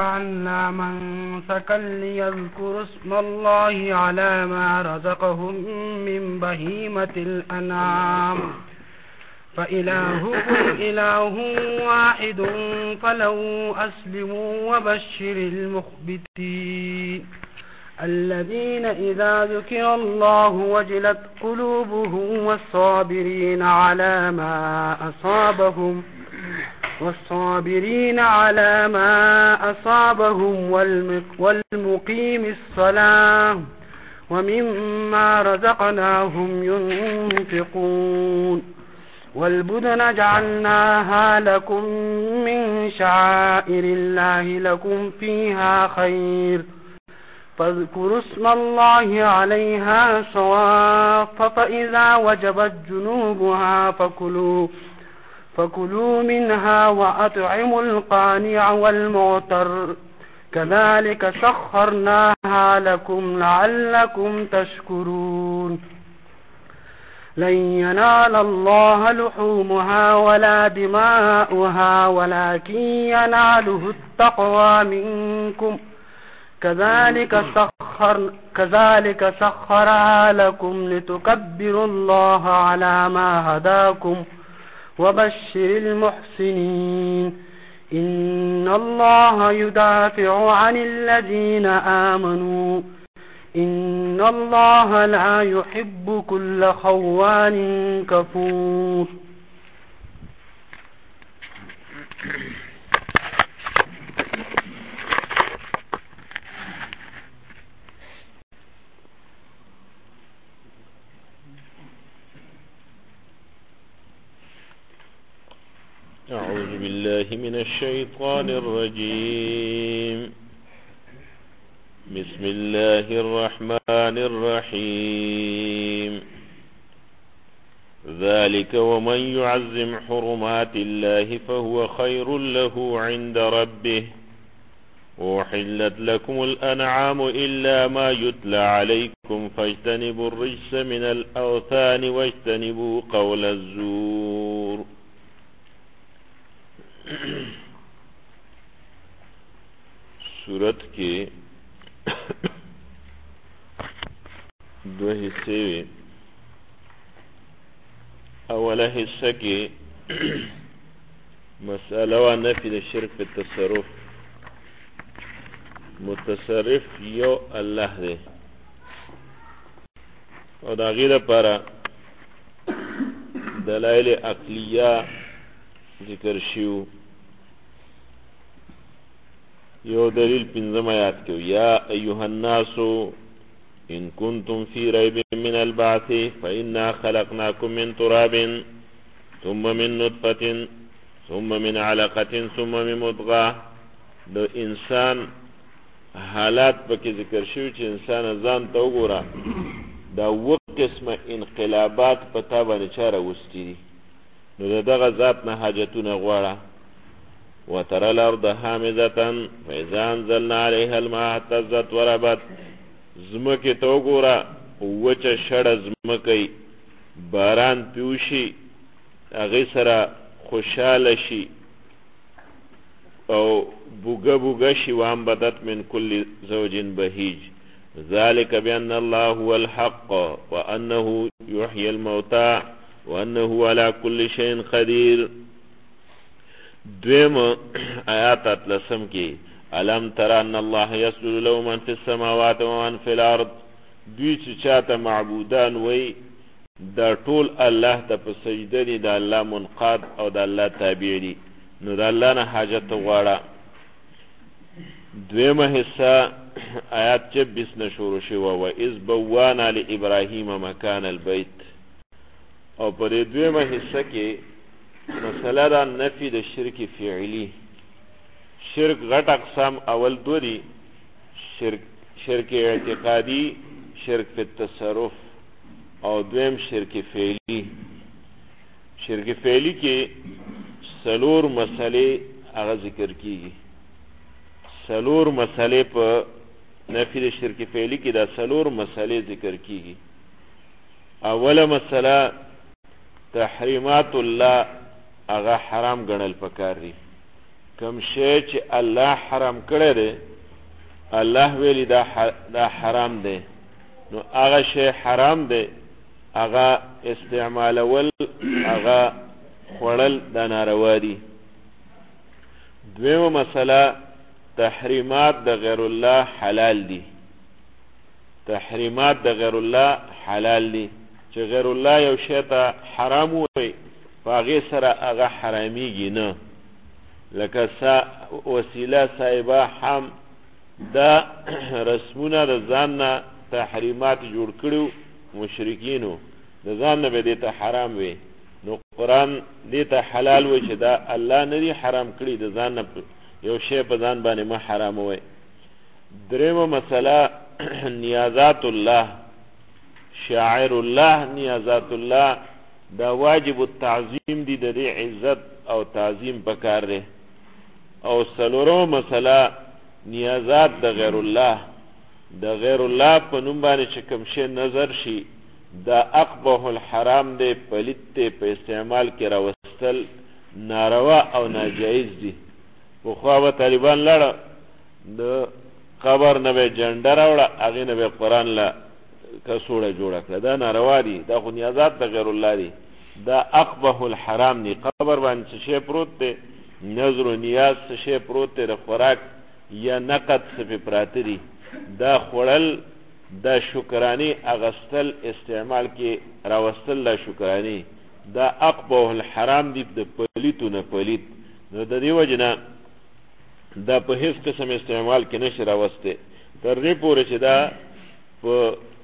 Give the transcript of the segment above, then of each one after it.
جعلنا منسكا ليذكروا اسم الله على ما رزقهم من بهيمة الأنعام فإلهكم إله واحد فله أسلموا وبشر المخبتين الذين إذا ذكر الله وجلت قلوبهم والصابرين على ما أصابهم والمقيم الصلاة ومما رزقناهم ينفقون والبدن جعلناها لكم من شعائر الله لكم فيها خير فاذكروا اسم الله عليها صواف فإذا وجبت جنوبها فكلوا منها وأطعموا القانع والمعتر كذلك سخرناها لكم لعلكم تشكرون لن ينال الله لحومها ولا دماؤها ولكن يناله التقوى منكم كذلك سخرها لكم لتكبروا الله على ما هداكم وبشر المحسنين إن الله يدافع عن الذين آمنوا إن الله لا يحب كل خوان كفور. أعوذ بالله من الشيطان الرجيم. بسم الله الرحمن الرحيم. ذلك ومن يعظم حرمات الله فهو خير له عند ربه وحلت لكم الأنعام إلا ما يتلى عليكم فاجتنبوا الرجس من الأوثان واجتنبوا قول الزور. सूरत के दो हिस्से अवला हिस्सा के मसला व नफी शिरक पे तसरुफ मुतसरिफ यो अल्लाह दे और आगे पारा दलाइल अक्लिया जिक्र शिव यो दलील पिंजम आयात के या अय्युहन्नासु इन कुंतुम फी रैबिन मिन अलबाथ फइन्ना खलकनाकुम मिन तुराबिन थुम्मा मिन नुतफतिन थुम्मा मिन अलक़तिन थुम्मा मिन मुद्ग़ा. द इंसान हालात पके जिक्र शिव च इंसान ځان ته وګوره دا و قسمه انقلابات پتا باندې چاره وستي نو دغه ذات نه حاجتونه غواړه. وترى الأرض هامدة فإذا أنزلنا عليها الماء اهتزت وربت. زمکه ته وګوره وچه شړه زمکه باران پیوشي هغې سره خوشحاله شي او بوګه بوګه شي. وانبتت من كل زوج بهيج. ذلك بأن الله هو الحق وأنه يحيي الموتى وأنه على كل شيء قدير. دویم آیات اتلسم کی علم تر ان الله يسجد له من في السماوات ومن في الارض. دوی چې چاته معبودان وی دا ټول الله ته په سجده دي، دا الله منقاد او دا الله تابع دي، نو دا الله نه حاجت غواړه. دویمه حصہ آیات 26 نه شروع شوه و اذ بوانا لابراهیم مکان البیت. او په دې دویمه حصہ کې مسله دا نفی د شرک فعلی. شرک غټ اقسام اول دو دی، شرک اعتقادی، شرک فی التصرف، او دویم شرک فعلی. شرک فعلی کې سلور مسئلے هغه ذکر کیږي. سلور مسئلے په نفی د شرک فعلی کې دا سلور مسئلے ذکر کیږي. اوله مسئله تحریمات الله هغه حرام ګڼل پکار دي. کم شی چې الله حرام کړی دی الله ویلی دا حرام دی نو هغه شی حرام دی هغه استعمالول هغه خوړل دا ناروا دي دویمه مسله تحریمات د غیر الله حلال دي تحریمات د غیر الله حلال دي چې غیر الله یو شی ته حرام وي په هغې سره هغه حرامیږي نه لکه وسیله صاحبه هم دا رسمونه د ځان نه تحریمات جوړ کړو مشرکینو د ځان نه به دې ته حرام وي نو قرآن دې ته حلال وي چې دا الله نه دی حرام کړي د ځان نه یو شی په ځان باندې ما حراموي درېمه مسله نیازات الله شاعر الله نیازات الله دا واجب التعظیم دی د دې عزت او تعظیم پکار دی او څلورمه مسله نیازات د غیر الله د غیر الله په نوم باندې چې کوم شی نظر شي دا اقبح الحرام دی پلیت دی په استعمال کې راوستل ناروا او ناجایز دی پخوا به طالبان لړه د قبر نه به جنډه راوړه هغې نه به قرآن له کڅوړه جوړه کړه دا ناروا دي دا خو نیازات د غیر الله دي دا اقبح الحرام دی قبر باندې څه شی پروت دی نظر و نیاز څه شی پروت دی د خوراک یا نقد څه پې پراته دي دا خوړل دا شکرانی اغستل استعمال کې راوستل دا شکرانی دا اقبح الحرام دی د پلیتو نه پلیت نو د دې وجه نه دا په هیڅ قسم استعمال کې نشي راوسته تر دې پورې چې دا په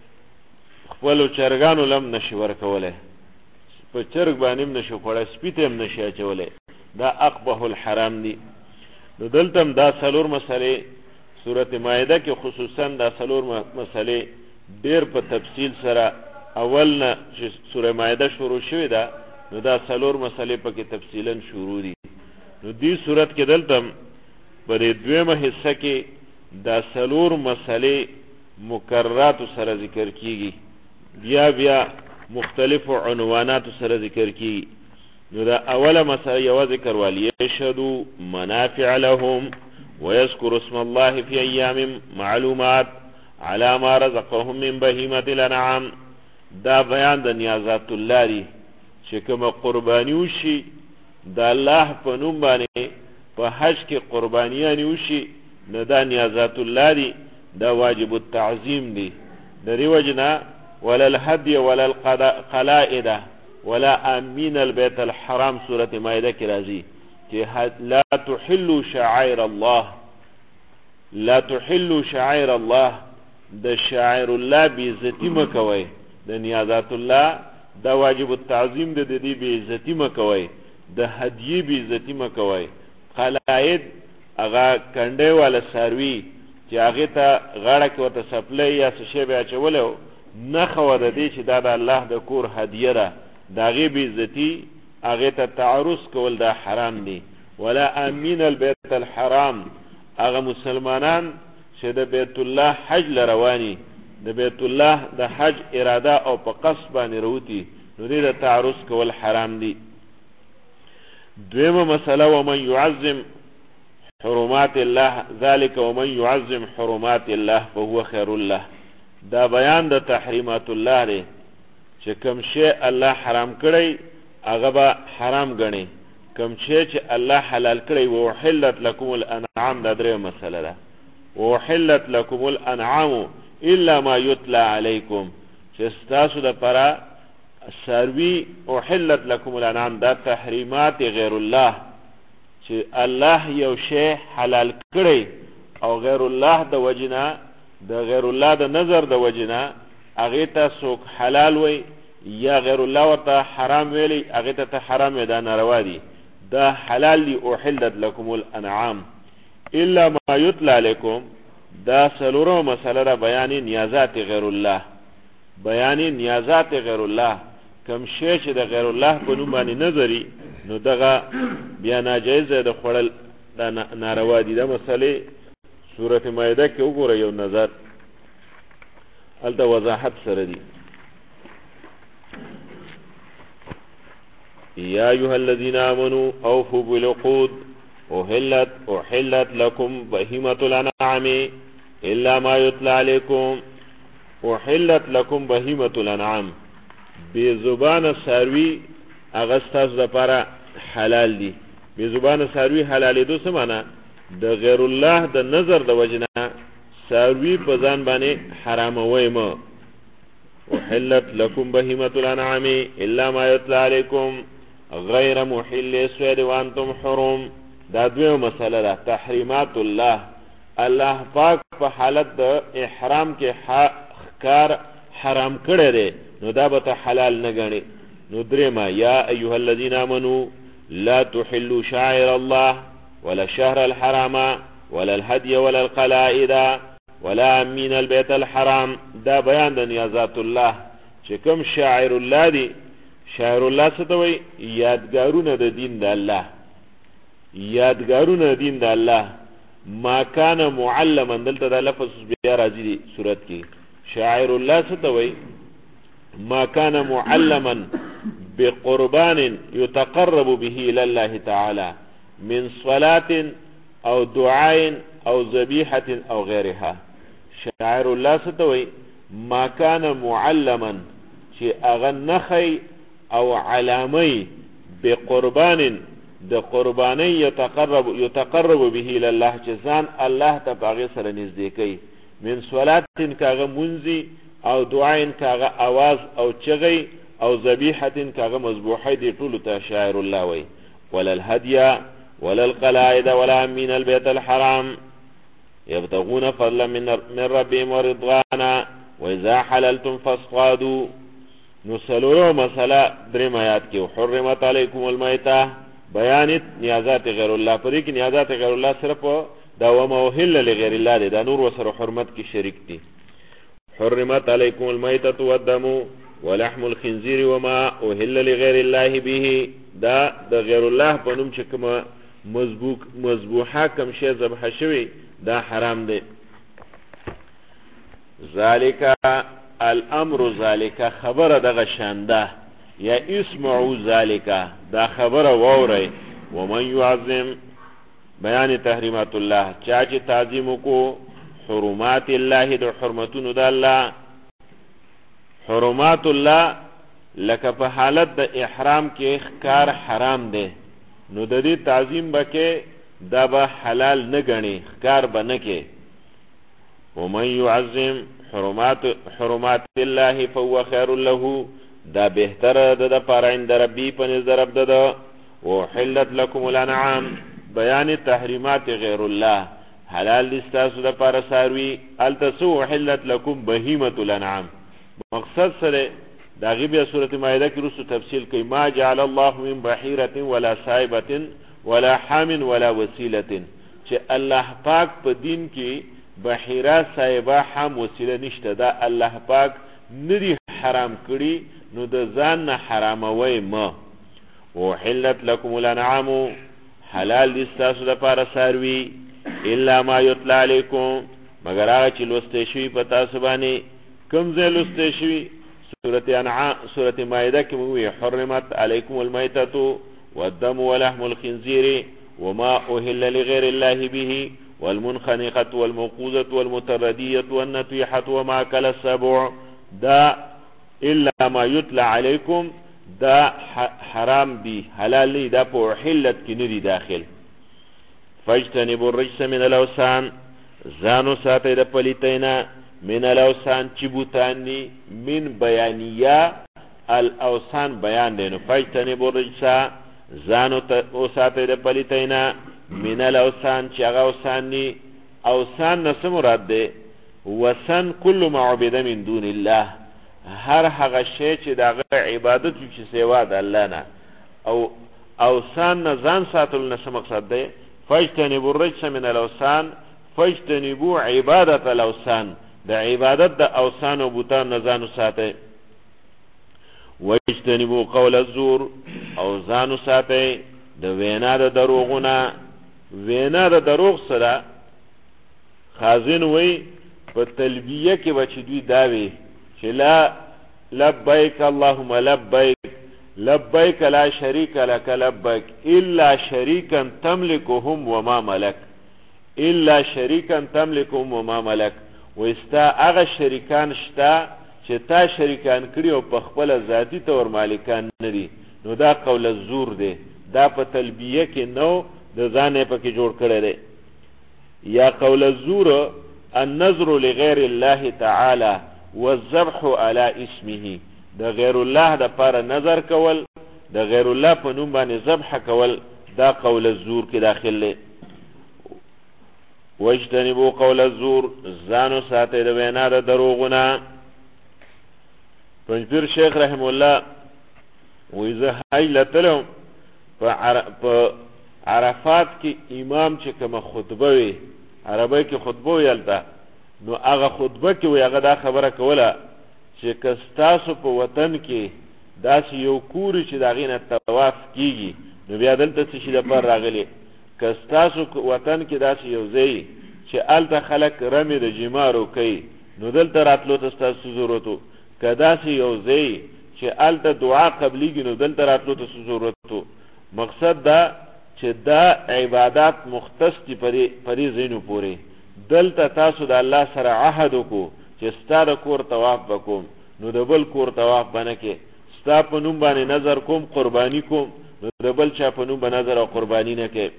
خپلو چرګانو لم نشي ورکولی په چرګ باندې هم نشي خوړی سپي ته هم نشي اچولی دا اقبح الحرام دی نو دلته هم دا څلور مسلې سورت مائده کې خصوصا دا څلور مسلې ډېر په تفصیل سره اول نه چې سوره مائده شروع شوې ده نو دا څلور مسلې پکې تفصیلا شروع دي نو دې صورت کې دلته په دې دویمه حصه کې دا څلور مسلې مکررات سره ذکر کیږي بیا بیا مختلف عنوانات سره ذکر کیږي نو دا اوله مسله یو ذکر والی یشهدوا منافع لهم ويذكر اسم الله في ايام معلومات على ما رزقهم من بهيمه الانعام دا بیان د نیازات الله دی چې کوم قربانی وشي د الله په نوم باندې په حج کې قربانیان وشي نه دا نیازات الله دی دا واجب التعظیم دی د دې وجنه ولا الهدي ولا القلائد ولا امين البيت الحرام سوره مائده کې راځي کہ لا تحلوا شعائر الله لا تحلوا شعائر الله د شاعر الله بیزتی مکوي د نیازات الله دا واجب التعظیم د دې بیزتی مکوي د هدیه بیزتی مکوي قلائد اغا کنده والا ساروی چې هغه ته غاړه کې ورته سپلې یا څه شی به اچولو نه خو د دې چې دا د الله د کور هدیه ده دا غي بیزتی هغه ته تعرض کول دا حرام دي ولا امین البيت الحرام هغه مسلمانان چې د بیت الله حج لرواني د بیت الله د حج اراده او په قصد باندې وروتي نو دې د تعرض کول حرام دي دویمه مسله ومن يعظم حرمات الله ذلك ومن يعظم حرمات الله فهو خير الله دا بیان د تحریمات الله دی چې کوم شی الله حرام کړی هغه به حرام ګڼي کوم شی چې الله حلال کړی وحلت لكم الانعام دا درې مسله ده وحلت لكم الانعام الا ما يتلى عليكم چې تاسو د پره سروي وحلت لكم الانعام دا تحریمات غیر الله چې الله یو شی حلال کړی او غیر الله د وجنا د غیر الله د نظر د وجنا هغه ته څوک حلال وي یا غیر الله ورته حرام ویلی هغه ته حرام ده ناروا دي دا حلال دی احلت لكم الانعام الا ما يتلى عليكم دا سلورو مسله را بیان نیازات غیر الله بیان نیازات غیر الله کم شی چې د غیر الله په نوم باندې نظری نو دغه بیا ناجایز ده خړل دا ناروا دي دا مسله سورۃ مائده کې وګوره یو نظر الته وضاحت سره دي یا ایها الذين امنوا اوفوا بالعقود احلت لكم بهیمة الانعام الا ما يتلى عليكم. احلت لكم بهیمة الانعام، بی زبان ساروی اغستاس دا پارا حلال دی. بی زبان ساروی حلالی دو سمانا دا غیر الله دا نظر دا وجنا ساروی پزان بانی حرام ویما. احلت لكم بهیمة الانعام الا ما يتلى عليكم غیر محل الصید وانتم حرم. دا دویو مسئله دا تحریمات الله، الله پاک په حالت د احرام کې کار حرام کړی دی نو دا به حلال نه ګڼي. نو درېما یا ایها الذین آمنوا لا تحلوا شعائر الله ولا الشهر الحرام ولا الهدي ولا القلائد ولا امین البيت الحرام. دا بیان د نیازات الله چې کوم شاعر الله دی. شاعر الله څه ته وایي؟ یادګارونه د دین د الله، یادګارونه دین د الله. ما کان معلما، دلته دا لفظ بیا راځي دی صورت کې. شاعر الله څه ته وایي؟ ما کان معلما بقربان يتقرب به الى الله تعالى من صلاة او دعاء او ذبيحة او غيرها. شاعر الله څه ته وایي؟ ما کان معلما چې اغه نخي او علامي بقربان د قربانی یتقرب به الى الله چې ځان الله ته باغې سره نږدې کوي. من صلاتن کاغه منزي او دعاین کاغه आवाज او چغی او ذبیحتن کاغه مذبوحه دي ټول ته شاعر الله وای. ولا الهدي ولا القلائد ولا من البيت الحرام يبتغون فضلا من ربهم ورضوانا واذا حللتم فاصطادوا. نسلو مساله درې آیات کې حرمت علیکم المیتة بیانت نیازات غیر الله. پرې کې نیازات غیر الله صرف دا وموهل لغیر الله دی، دا نور وسره حرمت کې شریک دي. حرمت علیکم المیتة والدم ولحم الخنزیر وما اوهل لغیر الله به. دا د غیر الله په نوم چې کومه مذبوحه کوم شی ذبح شوی دا حرام دی. ذالک الامر، ذالک خبر دغه شانده یا اسمعوا ذالک دا خبر ووري. ومن يعظم بیان تحریمات الله، چا چې تعظیم کو حرمات الله د حرمتونو د الله. حرمات الله لکه په حالت د احرام کې ښکار حرام دی نو د دې تعظیم بکې دا به حلال نه ګڼي، ښکار به نه کې. ومن يعظم حرمات الله فهو خير له، دا بهتره ده د پاره عند ربی پنځ درب ده. وحلت لكم الانعام بیان تحریمات غیر الله، حلال دي ستاسو د پاره ساروی. التسو حلت لكم بهیمة الانعام مقصد سره دا غیبه سورۃ مائده کې رسو تفصیل کوي. ما جعل الله من بحیرة ولا سائبة ولا حام ولا وسیلة، چې الله پاک په دین کې بحیره سائبه حام وسیله نشته. دا الله پاک ندی حرام کړي نو د ځان نه حراموي ما. وحلت لكم الانعام حلال دي ستاسو د پاره ساروی. الا ما يتلى عليكم مگر هغه چې لوستې شوي په تاسو باندې. کوم ځای لوستې شوي؟ سورة مائده کې موږ حرمت عليكم الميتة والدم ولحم الخنزير وما أهل لغير الله به والمنخنقة والموقوذة والمتردية والنطيحة وما أكل السبع. دا الا ما يتلى عليكم دا حرام دی، حلال لی. دا په حلت کې ندی داخل. فاجتنبوا الرجس من الاوثان، ځانو ساتئ د پلیتینا. من الاوثان چې بوتان دي، من بیانیه الاوثان بیان دی. نو فاجتنبوا الرجس ځانو ساتئ د پلیتینا. من الاوثان چې هغه اوثان دي. اوثان نه څه مراد دی؟ وثن کل ما عبد من دون الله، هر هغه شی چې دغه عبادت چې سوا د الله نه. او اوثان نه ځان ساتل نه څه مقصد دی؟ فاجتنبوا الرجس من الاوثان، فاجتنبوا عبادت الاوثان، د عبادت د اوثان او بوتان نه ځان ساتئ. واجتنبوا قول الزور، او ځان ساتئ د وینا د دروغونه. وینا د دروغ سره خازن وی په تلبیه کې بچ دوی داوي چې لا لبیک اللهم لبیک لبیک لا شریک لک لبیک الا شریکا تملکهم وما ملک الا شریکا تملکهم وما ملک وستا هغه شریکان شته چې تا شریکان کړي او په خپل ذاتی طور مالکان نه دي نو دا قول الزور دی دا په تلبیه کې نو د ځان په کې جوړ کړی دی یا قول الزور النظر لغیر الله تعالی والذبح على اسمه د غیر الله د پاره نظر کول د غیر الله په نوم باندې ذبح کول دا قول الزور کې داخل دی واجتنبوا قول الزور ځانو ساتئ د وینا د دروغونه پنځپیر شیخ رحم الله وی زه حیله تلم په عرفات کې امام چې کومه خطبه وي عربی کې خطبه ویلته نو هغه خطبه کې وی هغه دا خبره کوله چې که ستاسو په وطن کې داسې یو کور چې د هغې نه طواف کېږي نو بیا دلته څه شي دپاره راغلی که ستاسو وطن کې داسې یو ځای چې هلته خلک رمې د جمارو کوي نو دلته راتلو ته ستاسو ضرورت و که داسې یو ځای چې هلته دعا قبلیږي نو دلته راتلو ته څه ضرورت و مقصد دا چې دا عبادات مختص دي په دې ځایونو پورې دلته تاسو د الله سره عهد وکړو چې ستا د کور طواف به کوم نو د بل کور طواف به نه کې ستا په نوم باندې نظر کوم قرباني کوم نو د بل چا په نوم به نظر او قرباني نه کې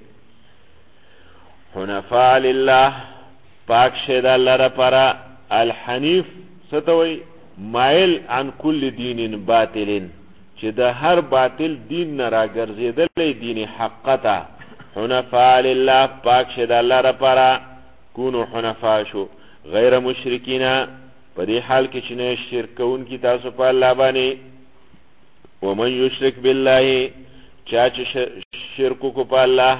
حنفاء لله پاک شه د الله لپاره الحنیف څه ته وایي مایل عن کل دین باطل چې د هر باطل دین نه راګرځېدلی دین حق ته حنفاء لله پاک شه د الله لپاره کونو حنفاء شو غیر مشرکینا په دې حال کې چې نه شرک کوونکي تاسو په الله باندې ومن یشرک بالله چا چې شرک کو په الله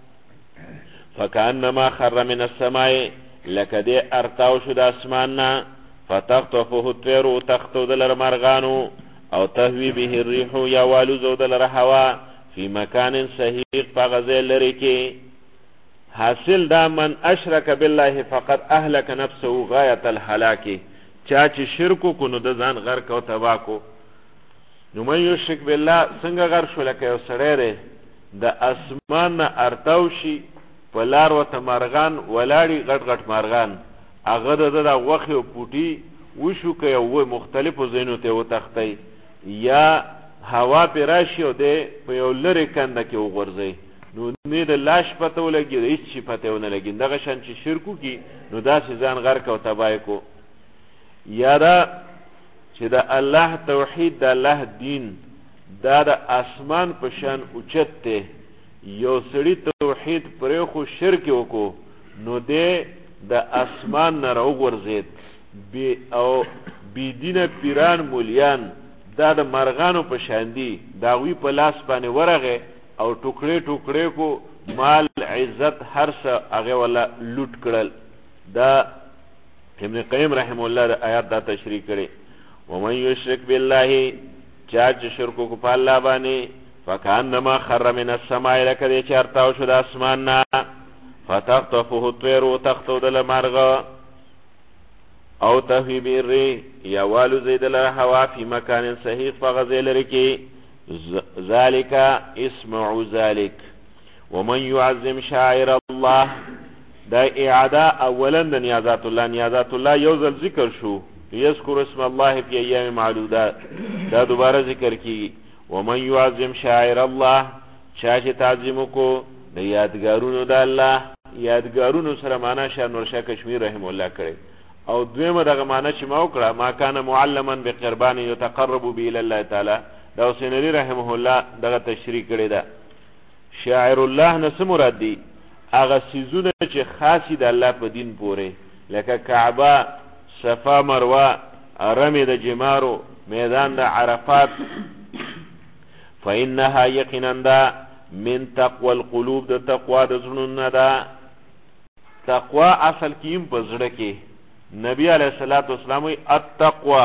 فکانما خر من السماء لکه دې ارتاو شو د اسمان نه فتخطفه الطير تخطو دلر مرغانو او تهوی به الريح یا والوزو دلر هوا فی مکان صحیق پغزه لري کې حاصل دا من اشرک بالله فقد اهلك نفسه غایه الهلاک چا چې شرک کو نو د ځان غرق او تبا کو نو من یشرک بالله څنګه غر شو لکه یو سړی د اسمان نه ارتاو شي په لار ورته مرغان ولاړي غټ غټ مرغان هغه د غوښې او پوټي وشو که یو مختلفو ځایونو ته وتښتی یا هوا پې راشي او دی په یو لرې کنده کې وغورځئ نو نه د لاش پته ولګي د هېڅ شي پته ونه لګي دغه شان چې شرک وکړي نو داسې ځان غرق او تباه کو یا دا چې د الله توحید د الله دین دا د اسمان په شان اوچت دی یو سړي توحید پرېښو شرک وکړو نو دی د اسمان نه راوغورځېد او بېدینه پیران مولیان دا د مرغانو په شان دي د هغوی په لاس باندې ورغې او ټوکړې ټوکړې کو مال عزت هر څه هغې والا لوټ کړل دا ابن قیم رحم الله د آیات دا تشریح کړي ومن یشرک بالله چا چې شرک کو په الله باندې فکانما خر من السماء لکه دی چې ارتاو شو د اسمان نه فتخطفه الطير وتخطو دل مرغ او تهوی به الريح یا والو زید له هوا فی مکان صحیح فغزه لري کې ذالک اسمعوا ذلك ومن يعظم شعائر الله دا اعاده اولا د نیازات الله یو ځل ذکر شو یذکر اسم الله فی ایام معدودات دا دوباره ذکر کی ومن يعظم شعائر الله چا چې تعظیم کو د یادګارونو د الله یادګارونو سره معنا شاه نور شاه کشمیر رحم الله کړي او دویمه دغه معنا چې ما وکړه ما کان معلما بقربان يتقرب به الى الله تعالی دا حسین علی رحمه الله دغه تشریح کړی دا شاعر الله نه څه مراد دی هغه سیزونه چې خاصی د الله په دین پورې لکه کعبه صفا مروه رمی د جمارو میدان د عرفات فإنها یقینا دا من تقوى القلوب د تقوا د زړونو ده تقوا اصل کیم په زړه کې نبی علیہ الصلوۃ والسلام التقوا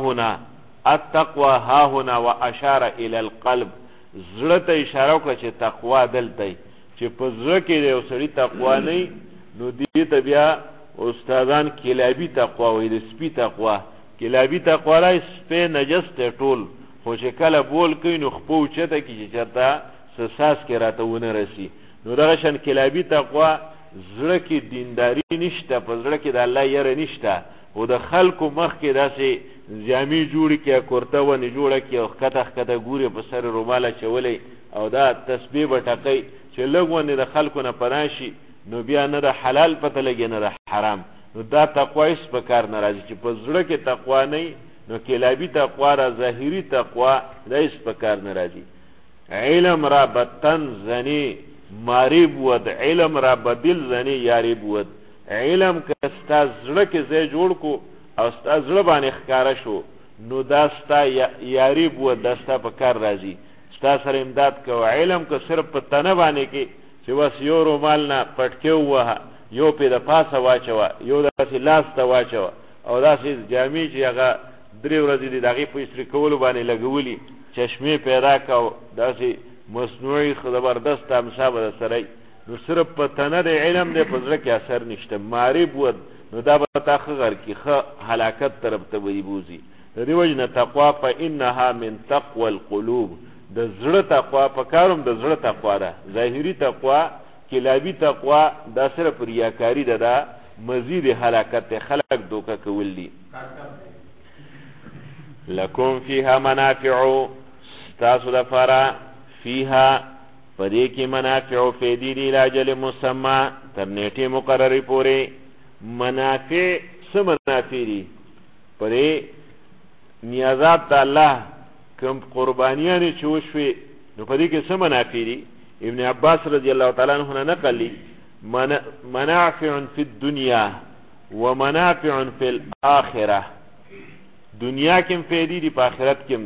ها هنا واشار الى القلب زړه ته اشاره وکړه چې تقوا دلته چې په زړه کې یو سړی تقوا نه نو دې ته بیا استادان کلابی تقوا وایي د سپی تقوا کلابی تقوا راي سپی نجس ته ټول خو چې کله بول کوي نو خپو اوچته کړي چې چېرته څه څاڅکی راته ونه رسي. نو دغه شان کلابي تقوا زړه کې دینداري نشته، په زړه کې د الله یره نشته، او د خلکو مخ کې داسې جامې جوړې کړي، کورته ونې جوړه کړي او ښکته ښکته ګوري، په سر رومال اچولی او دا تسبیح به ټقی چې لږ ونې د خلکو نه پناه شي، نو بیا نه د حلال پته لګي نه د حرام. نو دا تقوا هېڅ په کار نه راځي. چې په زړه کې تقوا نه نو کلابي تقوا را ظاهري تقوا دا هېڅ په کار نه راځي. علم را بطن زنی ماری بود، علم را بدل زنی یاری بود. علم که ستا زړه کې ځای جوړ کو او ستا زړه باندې ښکاره شو نو دا ستا یاری بود، دا ستا په کار راځي، ستا سره امداد کوه. علم که صرف په تنه باندې کې چې بس یو رومال نه پټکې ووهه، یو پې د پاسه واچوه، یو داسې لاس ته واچوه، او داسې جامې چې هغه 3 ورځې دي د هغې په استري کولو باندې لګولي، چشمې پیدا کو، داسې مصنوعي زبردست امسا به سره، نو صرف په تنه د علم دی، په زړه کې اثر نشته. معرب ود نو دا به تا ښه غر کي، ښه هلاکت طرف ته به بوځي. د دې وجې نه تقوا فانها من تقوى القلوب، د زړه تقوا په کاروم د زړه تقوا ده. ظاهري تقوا کلابي تقوا دا صرف ریاکاري ده، دا مزید هلاکت ته خلق دوکه کول دي. لکم فیها منافع، ستاسو دفارا فیها پدې کې منافع فیدی دی لاجل مسمى تر نیټه مقرری پورې. منافع څه منافع دي؟ پدې نیازات د الله کوم قربانیانې چې وشوې نو پدې کې څه منافع دي؟ ابن عباس رضی الله تعالی عنہ نقل لی منافع فی الدنیا ومنافع فی الاخره. دنیا کې فیدی دي، په آخرت کې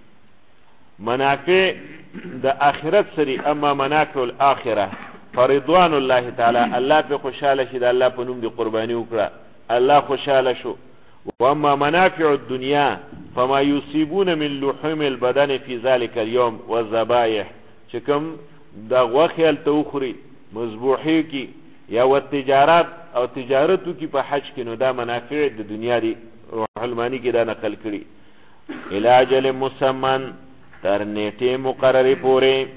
منافع د آخرت سری. اما منافع الاخره فرضوان الله تعالی، الله په خوشاله شي، د الله په نوم دی قربانی وکړه، الله خوشاله شو. واما منافع الدنيا فما يصيبون من لحوم البدن في ذلك اليوم والذبائح، چې کوم دا غوښه التوخري مذبوحي کی یا والتجارات او تجارتو کی په حج کې، نو دا منافع د دنیا دی. روح المانی کې دا نقل کړي. الى اجل مسمى تر نیټه مقرری پورې.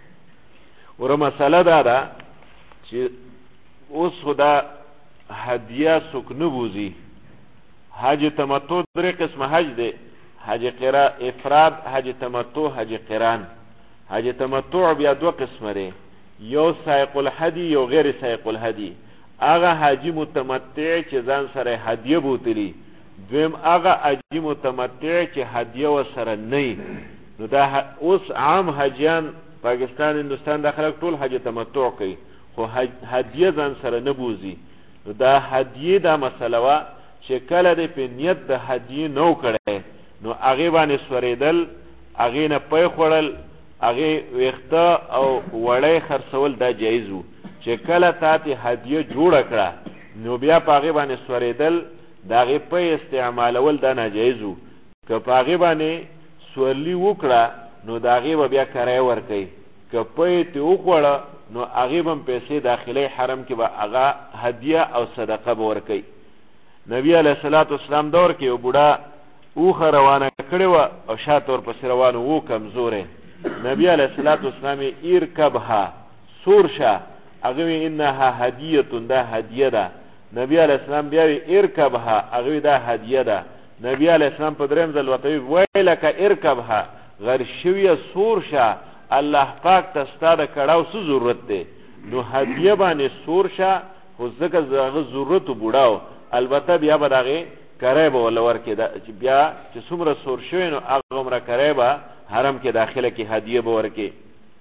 ور مسله دا ده چې اوس خدا هدیه څوک نه بوزي. حج تمتع 3 قسم حج دی، حج قران افراد، حج تمتع، حج قران. حج تمتع بیا 2 قسم دی، یو سائق الهدی یو غیر سائق الهدی. هغه حاجی متمتع چې ځان سره هدیه بوتلی، دویم هغه حاجی متمتع چې هدیه وسره نه. نو دا اوس عام حاجیان پاکستان هندوستان دا خلک ټول حج تمتع کوي، خو هدیه ځان سره نه بوزي. نو دا هدیه دا مسله وا چې کله د په نیت د هدیه نو کړي نو هغې باندې سورېدل، هغې نه پی خوړل، هغې ویښته او وړی خرڅول دا جایز وو. چې کله تا ته هدیه جوړه کړه نو بیا په هغې باندې سورېدل، د هغې پی استعمالول دا ناجایز وو. که په هغې باندې سورلی وکړه نو د هغې به بیا کرایه ورکوي، که پی ته وخوړه نو هغې به هم پیسې داخلي حرم کې به هغه هدیه او صدقه به ورکوي. نبی علیه الصلاة والسلام دور کې یو بوډا اوښه روانه کړې وه او شاته ورپسې روان و کمزوری. نبی علیه الصلاة والسلام ارکبها سور شه، هغه وی انها هدیه، دا هدیه ده. نبی علیه السلام بیا وی ارکبها، هغه وی دا هدیه ده. نبی علیه السلام په دریم ځل ورته وی ویلک ارکبها، غر شویه سور شه، الله پاک ته ستا د کړاو څه ضرورت دی؟ نو هدیه باندې سور شه، خو ځکه هغه ضرورت و بوډاو، البته بیا به د هغې کرای به ورله ورکړې، بیا چې څومره سور شوی نو هغومره کرای به حرم کې داخله کې هدیه به ورکړې.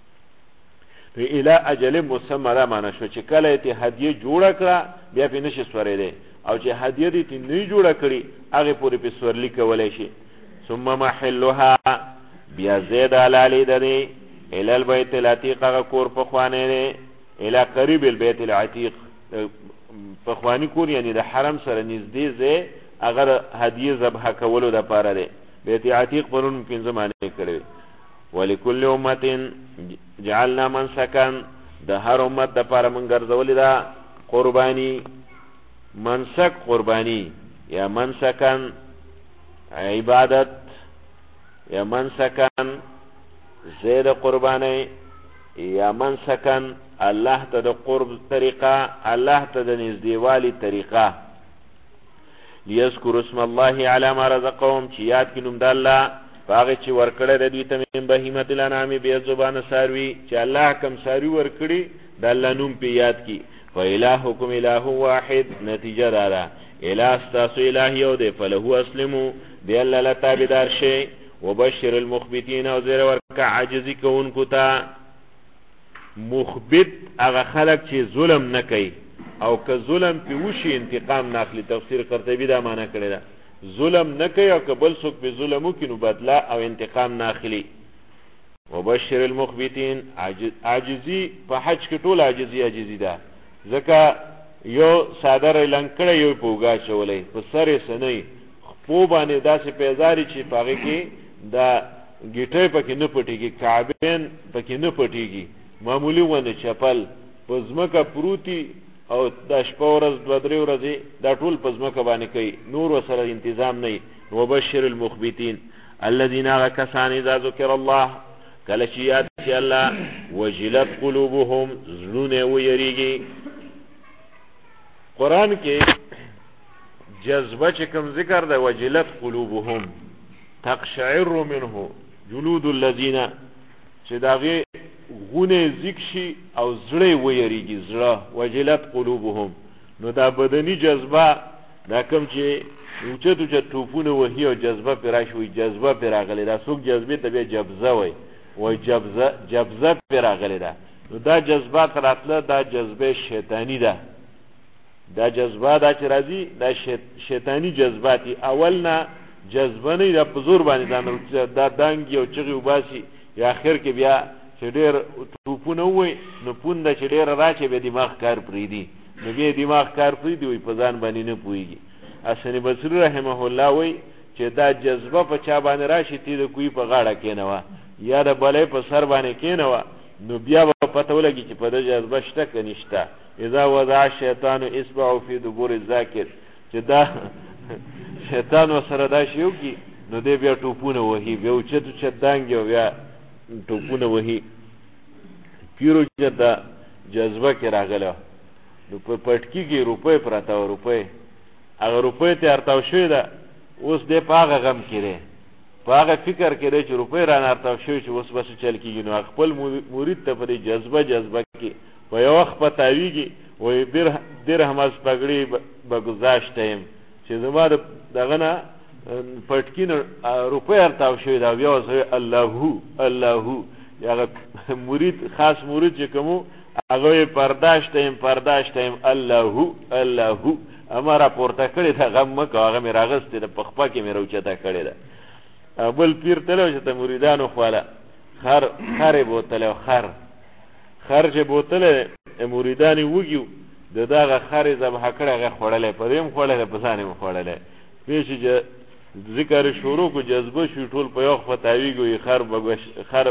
الی اجل مسمى دا معنی شو چې کله یې هدیه جوړه کړه بیا پې نشي سورېدی، او چې هدیه دې نه یې جوړه کړي هغې پورې پې سورلي کولی شي. ثم محلها بیا زید حلالې ده دی الی البیت العتیق، هغه کور پخوانی دی، الی قریب البیت العتیق، پخوانی کور یعنی د حرم سره نږدې ځای، هغه هدیه ذبحه کولو دپاره دی. بیت عتیق پرون 15 معنی کړی. ولکل امت جعلنا منسکا، د هر امت دپاره موږ ګرځولې ده قربانی. منسک قربانی یا منسکن عبادت، یا منسکن زید قربانی یا منسکن الله ته د قرب طریقه الله ته د نزدېوالي طریقه لیذکر اسم الله علی ما رزقهم چې یاد کړي نوم د الله په هغې چې ورکړی د دوی ته من بهیمة الانعام بې زبانه څاروي چې الله کوم څاروي ورکړي د الله نوم پې یاد کړي فإلهکم اله واحد نتیجه دا ده اله ستاسو اله یو دی فله اسلمو دی الله له تابعدار شئ وبشر المخبتین او زیر ورکه عاجزي کوونکو ته مخبت هغه خلق چې ظلم نه کوي او که ظلم پې وشي انتقام نه اخلي تفسیر قرطبي دا معنی کړې ده ظلم نه کوي او که بل څوک پې ظلم وکړي نو بدله او انتقام نه اخلي وبشر المخبتین عاجزي په حج کې ټول عاجزي ده ځکه یو ساده لنګ کړی یو په اوږه اچولی په سر یې څه نه وي خپو باندې داسې پیزاري چې په هغې کې دا ګیټۍ پکې نه پټېږي کعبین پکې نه پټېږي معمولي غوندې چپل په ځمکه پروتي او دا شپه ورځ دوه درې ورځې دا ټول په ځمکه باندې کوي نور ورسره انتظام نه وي وبشر المخبتین الذین هغه کسان اذا ذکر الله کله چې یاد شي الله وجلت قلوبهم زړونه ویریږي قرآن کې جذبه چې کوم ذکر ده وجلت قلوبهم تقشعر منه جلود الذین چې د هغې غونه ذک شي او زړه ویریږي زړه وجلت قلوبهم نو دا بدني جذبه دا کوم چې اوچت اوچت ټوپونه وهي او جذبه پرې راشي وایي جذبه پرې راغلی دا څوک جذبې ته بیا جبزه وایي جبزه پرې راغلی ده نو دا جذبات راتله دا جذبه شیطانی ده دا جذبه دا چې راځي دا شیطانی جذبات دي اول نه جذبه نه دا په زور باندې دا دانګي او چغې وباسي یا اخر کې بیا چې ډېر ټوپونه ووایي نو پونده چې ډېره راچې بیا دماغ کار پرېږدي نو بیا دماغ کار پرېږدي وایي په ځان باندې نه پوهېږي حسن بصري رحمه الله وایي چې دا جذبه په چا باندې راشي تی د کوی په غاړه کېنوه یا د بلۍ په سر باندې کېنوه نو بیا به پته ولګي چې په ده جذبه شته که نشته اذا وضع الشیطان اصبعه فی دبور الذاکر چې دا شیطان ورسره دا شی وکړي نو دی بیا ټوپونه وهي بیا اوچت اوچت دانګي او بیا ټوپونه وهي پیرو چې دا جذبه کې راغله نو په پټکي کې روپۍ پراته وه روپۍ هغه روپۍ ته ارتاو شوې ده اوس دی په هغه غم کې دی په هغه فکر کې دی چې روپۍ رانه ارتاو شوې چې اوس به څه چل کېږي نو خپل مرید ته په دې جذبه کې په یو وخت په تاویږي وایي درهم از پګړې به ګذاشته یم چې زما دغه نه پټکي نه روپۍ ارتاو شوې ده بیا اوس اللهو هغه مرید خاص مرید چې کوم هغه یې پرداشته یم اللهو اما را پورته کړې ده غم مه کوه هغه مې راغستې ده په خپه کې مې راوچته کړې ده بل پیر تللی چې ته مریدانو خواله خر یې بوتلی خر چې بوتلی مریدان یې وږي د دغه خر یې ذبحه کړی هغه خوړلی په دې هم خوړلی په ځان یې هم خوړلی پوه شي چې ذکر شروع کو جذبه شوي ټول په یو خوا تاویږي وایي خر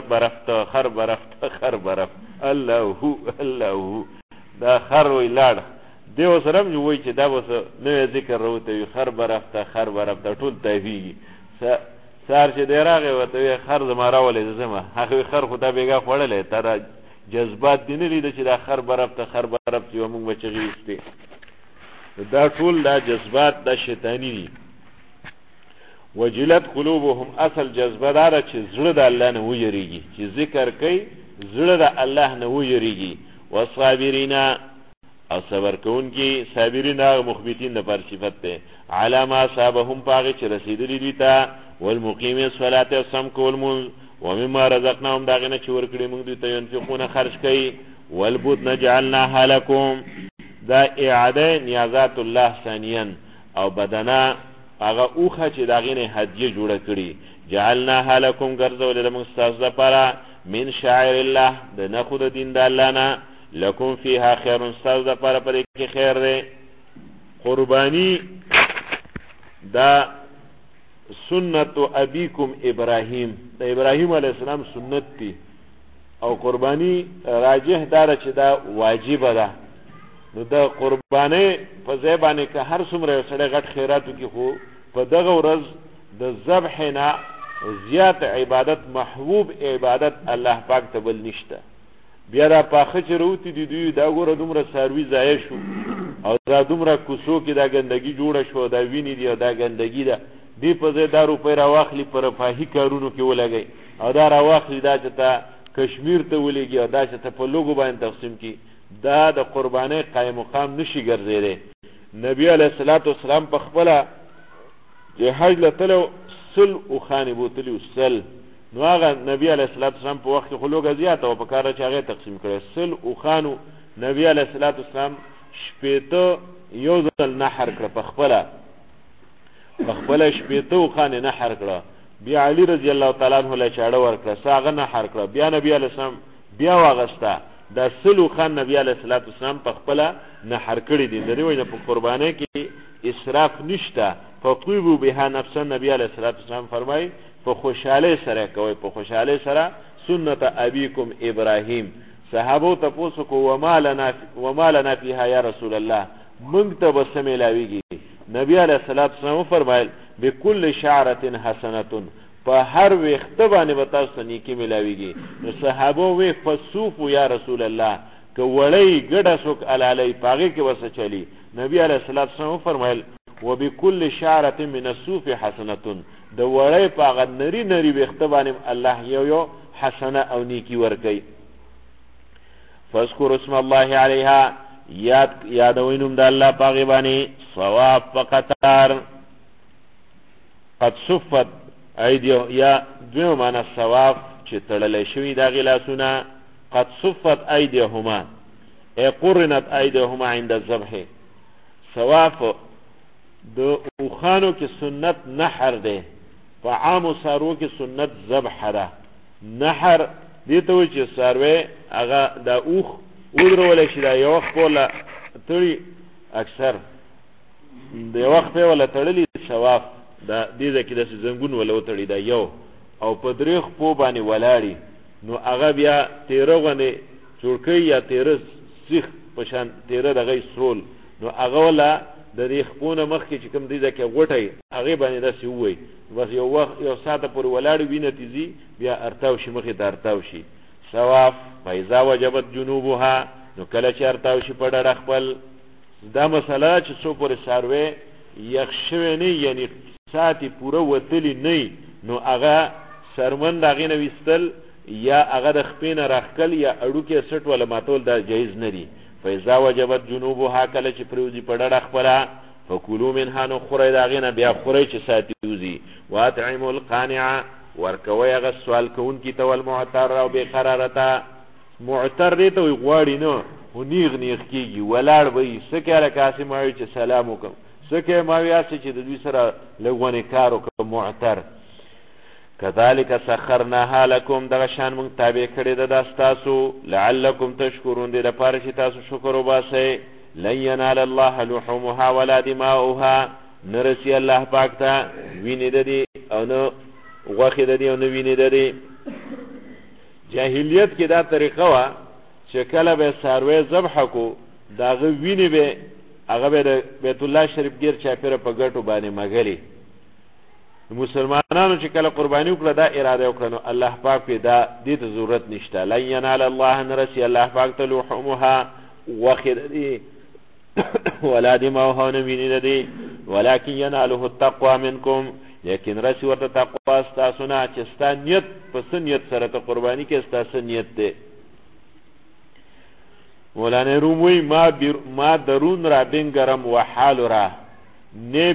برفته اللهو دا خر وایي لاړ دی ورسره هم وایي چې دا به نوی ذکر راوته وي خر برفته ټول تاویږي سهار چې دی راغی ورته وایي خر زما راولې زه ځمه هغه وایي خر خو تا بېګا خوړلی تا دا جذبات دی نه لیده چې دا خر برفته یوه مونږ به چغې ویستې دا ټول دا جذبات دا شیطانی دي وجلت قلوبهم اصل جذبه دا ده چې زړه د الله نه ویریږي چې ذکر کوي زړه د الله نه ویریږي والصابرین او صبر کوونکي صابرین هغه مخبتین لپاره صفت دی علی ما اصابهم په هغې چې رسېدلي دوی ته والمقیم الصلاة او سم کول لمونځ ومما رزقناهم د هغې نه چې ورکړي موږ دوی ته ینفقونه خرج کوي والبدن جعلناها لکم دا اعاده نیازات الله ثانیا او بدنه هغه اوخه چې د هغې نه هدیه جوړه کړي جعلناها لکم ګرځولې ده موږ ستاسو دپاره من شاعر الله د نښو د دین د الله نه لکم فیها خیرون ستاسو دپاره په دې کې خیر دی قربانی دا سنت ابیکم ابراهیم د ابراهیم علیه السلام سنت دی او قربانی راجح داره چې دا واجبه ده نو د قربانی په ځای باندې که هر څومره یو سړی غټ خیرات وکړي خو په دغه ورځ د ذبح نه زیات عبادت محبوب عبادت الله پاک ته بل نشته. بیا دا پاخه چې روتی دي دوی دا ګوره دومره څاروي ضایع شو او دا دومره کوڅو کې دا ګندګي جوړه شو، دا وینې دي او دا ګندګي ده، دې په ځای دا روپۍ راواخلي په رفاهي کارونو کې ولګئ او دا راواخلي دا چې ته کشمیر ته ولېږي او دا چې ته په لوګو باندې تقسیم کړي، دا د قربانۍ قایم مقام نشي ګرځېدی. نبي علیه الصلاة والسلام په خپله چې حج له تلو 100 اوښانې بوتلي 100 نو هغه نبی علیه الصلاة والسلام په وخت کې خو لوږه زیاته وه، په کار ده چې هغې تقسیم کړی 100 اوښانو نبی علیه الصلاة والسلام 80 یو ځل نحر کړه، په خپله 80 اوښانې نحر کړه. بیا علي رضی الله تعالی عنه له چاړه ورکړه، څه هغه نحر کړه، بیا نبی علیه السلام بیا واغسته. دا 100 اوښان نبی علیه الصلاة والسلام په خپله نحر کړي دي. د دې وجه په قربانۍ کې اسراف نشته. فطیبوا بها نفسا، نبی علیه الصلاة والسلام فرمایي په خوشحالی سره کوي، په خوشحالی سره. سنت ابیکم ابراهیم. صحابو تپوسو کو وما لنا فیها یا رسول الله، موږ ته به څه میلاویږي؟ نبی علیه الصلاة والسلام فرمایل بكل شعرة حسنة، په هر ویخته باندې به تاسو ته نیکي میلاویږي. نو صحابو وی فصوفو یا رسول الله، که وړی ګډه څوک الالی په هغې کې به څه چلي؟ نبی علیه الصلاة والسلام فرمایل وبكل شعرة من الصوف حسنة، د وړی په هغه نری نری ویخته باندې الله یو حسنه او نیکی ورکوي. فاذکروا اسم الله علیها، یادوئ نوم د الله په هغې باندې. صواب په قطار. قد صفت ایدیو، یا دویمه معنی صواب چې تړلی شوي د هغې لاسونه. قد صفت ایدیهما ای قرنت ایدیهما عند الذبح. صواف د اوښانو کې سنت نحر دی، په عامو څاروو کې سنت ذبح ده. نحر دې ته وایي چې څاروی هغه دا اوښ ودرولی شي، دا یو وخت په وله تړي، اکثر د یو وخت په وله تړلي صواف دا دې ځای کې داسې زنګون وله وتړي دا یو، او په درې خپو باندې ولاړي، نو هغه بیا تیره غوندې چوړکۍ یا تیره سیخ په شان تیره دغه سرول، نو هغه وله د دې خپو نه مخکې چې کوم دې ځای کې غوټی هغې باندې داسې ووایي، بس یو وخت یو ساعته پورې ولاړې وینه تې ځي، بیا ارتاو شي، مخې ته ارتاو شي. صواف فاذا وجبت جنوبها، نو کله چې ارتاو شي په ډډه خپل. دا مسله چې څو پورې څاروی یخ شوی نه، یعنی ساعتې پوره وتلي نه، نو هغه سرمن د هغې نه ویستل یا هغه د خپې نه راښکل یا اړوکې سټ ولا ماتول دا جایز نه دي. فاذا وجبت جنوبها، کله چې پرېوځي په ډډه خپله. فکلوا منها، نو خورئ د هغې نه، بیا خورئ چې ساعتې وځي. واطعموا القانعه، ورکوئ هغه سوال کوونکي ته، والمعتر او بې قراره ته. معتر دې ته وایي غواړي نه، خو نیغ نیغ کېږي، ولاړ به وي. څه کې هلکه هسې ما وایي چې سلام وکړم، څه کې ما وایي هسې چې د دوی سره لږ ونې کار وکړم. معتر. کذلک سخرناها لکم، دغه شان موږ تابع کړې ده دا ستاسو. لعلکم تشکرون، دې دپاره چې تاسو شکر وباسئ. لن ینال الله لحومها ولا دماؤها، نه رسي الله پاک ته وینې د دې او نه غوښې د دې او نه وینې د دې. جاهلیت کې دا طریقه وه چې کله به څاروی ذبح کو، د هغه وینې به هغه به د بیت الله شریف ګیر چاپېره په ګټو باندې مږلې. مسلمانانو چې کله قرباني وکړه دا اراده وکړه، نو الله پاک پې دا دې ته ضرورت نشته. لن ینال الله، نه رسي الله پاک ته لحومها غوښې د دې ولا دماؤها، نه وینې د دې. ولکن یناله التقوى منکم، لیکن رسي ورته تقوا ستاسو نه، چې ستا نیت په څه نیت سره ته قرباني کې ستا څه نیت دی. مولانا روم وی ما درون را بنگرم و حال را، نه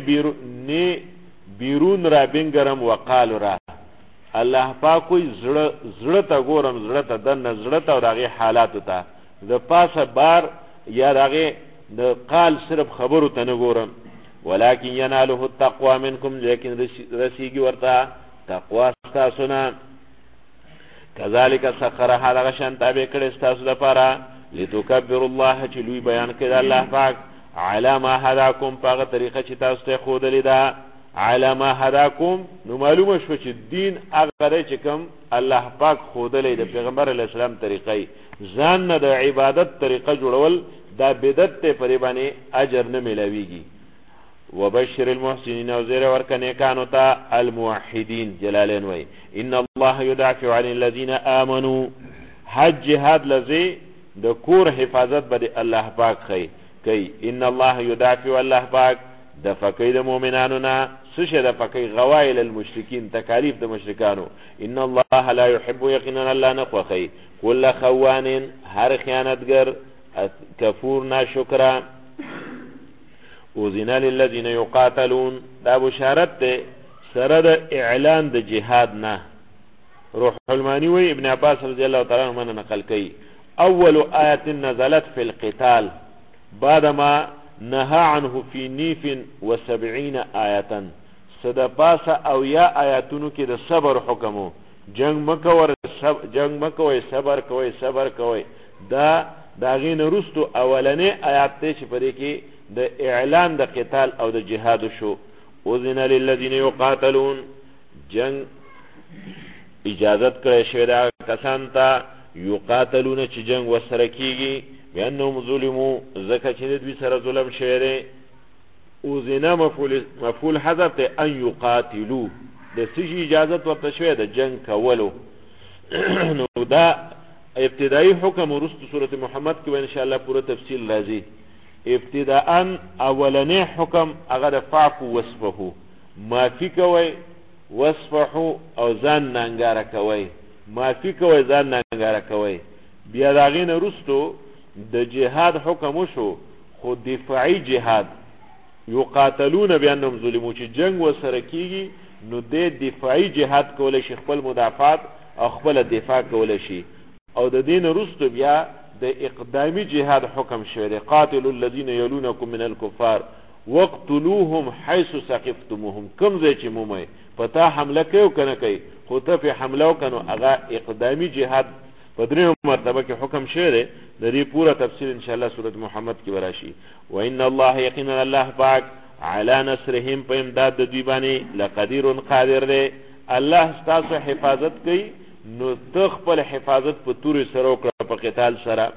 بیرون را بنگرم و قال را. الله پاک وی زړه ته ګورم، زړه ته دننه، زړه ته او د هغې حالاتو ته، د پاسه بار یا د هغې د قال صرف خبرو ته نه ګورم. ولکن یناله التقوى منکم، لیکن رسیږي ورته تقوا ستاسو نه. کذلک سخرها، دغه شان تابع کړی ستاسو دپاره. لتکبروا الله، چې لوی بیان کړي د الله پاک. علی ما هداکم، په هغه طریقه چې تاسو ته ښودلې ده. علی ما هداکم، نو معلومه شوه چې دین هغه دی چې کوم الله پاک ښودلی د پیغمبر علیه السلام طریقه یې. ځان نه د عبادت طریقه جوړول دا بدعت دی، په دې باندې اجر نه میلاویږي. وبشر المحسنين وزير ورکنیکانو تا الموحدین جلالین وی ان الله يدافع عن الذين آمنوا حج جهاد لذی د کور حفاظت بده الله پاک خی کئی ان الله يدافع الله پاک د فقید مؤمنانو نا سشه د فقید غوائل المشرکین تکالیف د مشرکانو ان الله لا يحب یقینا الله نخوخی کل خوان هر خیانتگر کفور ناشکرا اوزنا للذین یقاتلون دا بشارت ده سره د اعلان د جهاد نه روح المانی وی ابن عباس رضی اللہ تعالی عنہ نقل کی اول آیت نزلت فی القتال بعدما نهى عنه في نيف و70 آیتا صدا پاسا او یا آیاتونو کې د صبر حکمو جنگ مکوئ صبر کوئ دا داغین رستو اولنی آیات ته چې پدې کې د اعلان د قتال او د جهاد شو اذن للذین یقاتلون جنگ اجازت کړی شوی دا کسان ته یقاتلون چې جنگ وسره کیږي بانهم ظلموا زکه چې دوی سره ظلم شوی دی اذن مفعول حذف ته ان یقاتلوا د سجی اجازت ورته شوی د جنگ کولو نو دا ابتدائی حکم ورست سورة محمد کې ان شاء الله پورا تفصیل راځي ابتداءا اولنی حکم هغه فعفو وصفه معافی کوي وصفه او ځان ننګاره کوي معافی کوي ځان ننګاره کوي بیا داغین رستو د جهاد حکم شو خود دفاعی جهاد یقاتلون بانهم ظلموا چې جنگ وسره کیږي نو د دفاعی جهاد کولای شي خپل مدافعات او خپل دفاع کولای شي او د دین رستو بیا د اقدامی جهاد حکم شوی قاتلوا الذين يلونكم من الكفار وقتلوهم حيث ثقفتموهم کوم ځای چې مومئ پتا حمله کوي کنه کوي خو ته په حمله کنو هغه اقدامی جهاد په درې مرتبه کې حکم شوی دی د دې پورا تفصیل ان شاء الله سورۃ محمد کې وراشي وان الله یقینا الله پاک علی نصرهم په امداد د دوی باندې لقدیر قادر دی الله ستاسو حفاظت کوي نو تخپل حفاظت په تور سره وکړه په قتال سره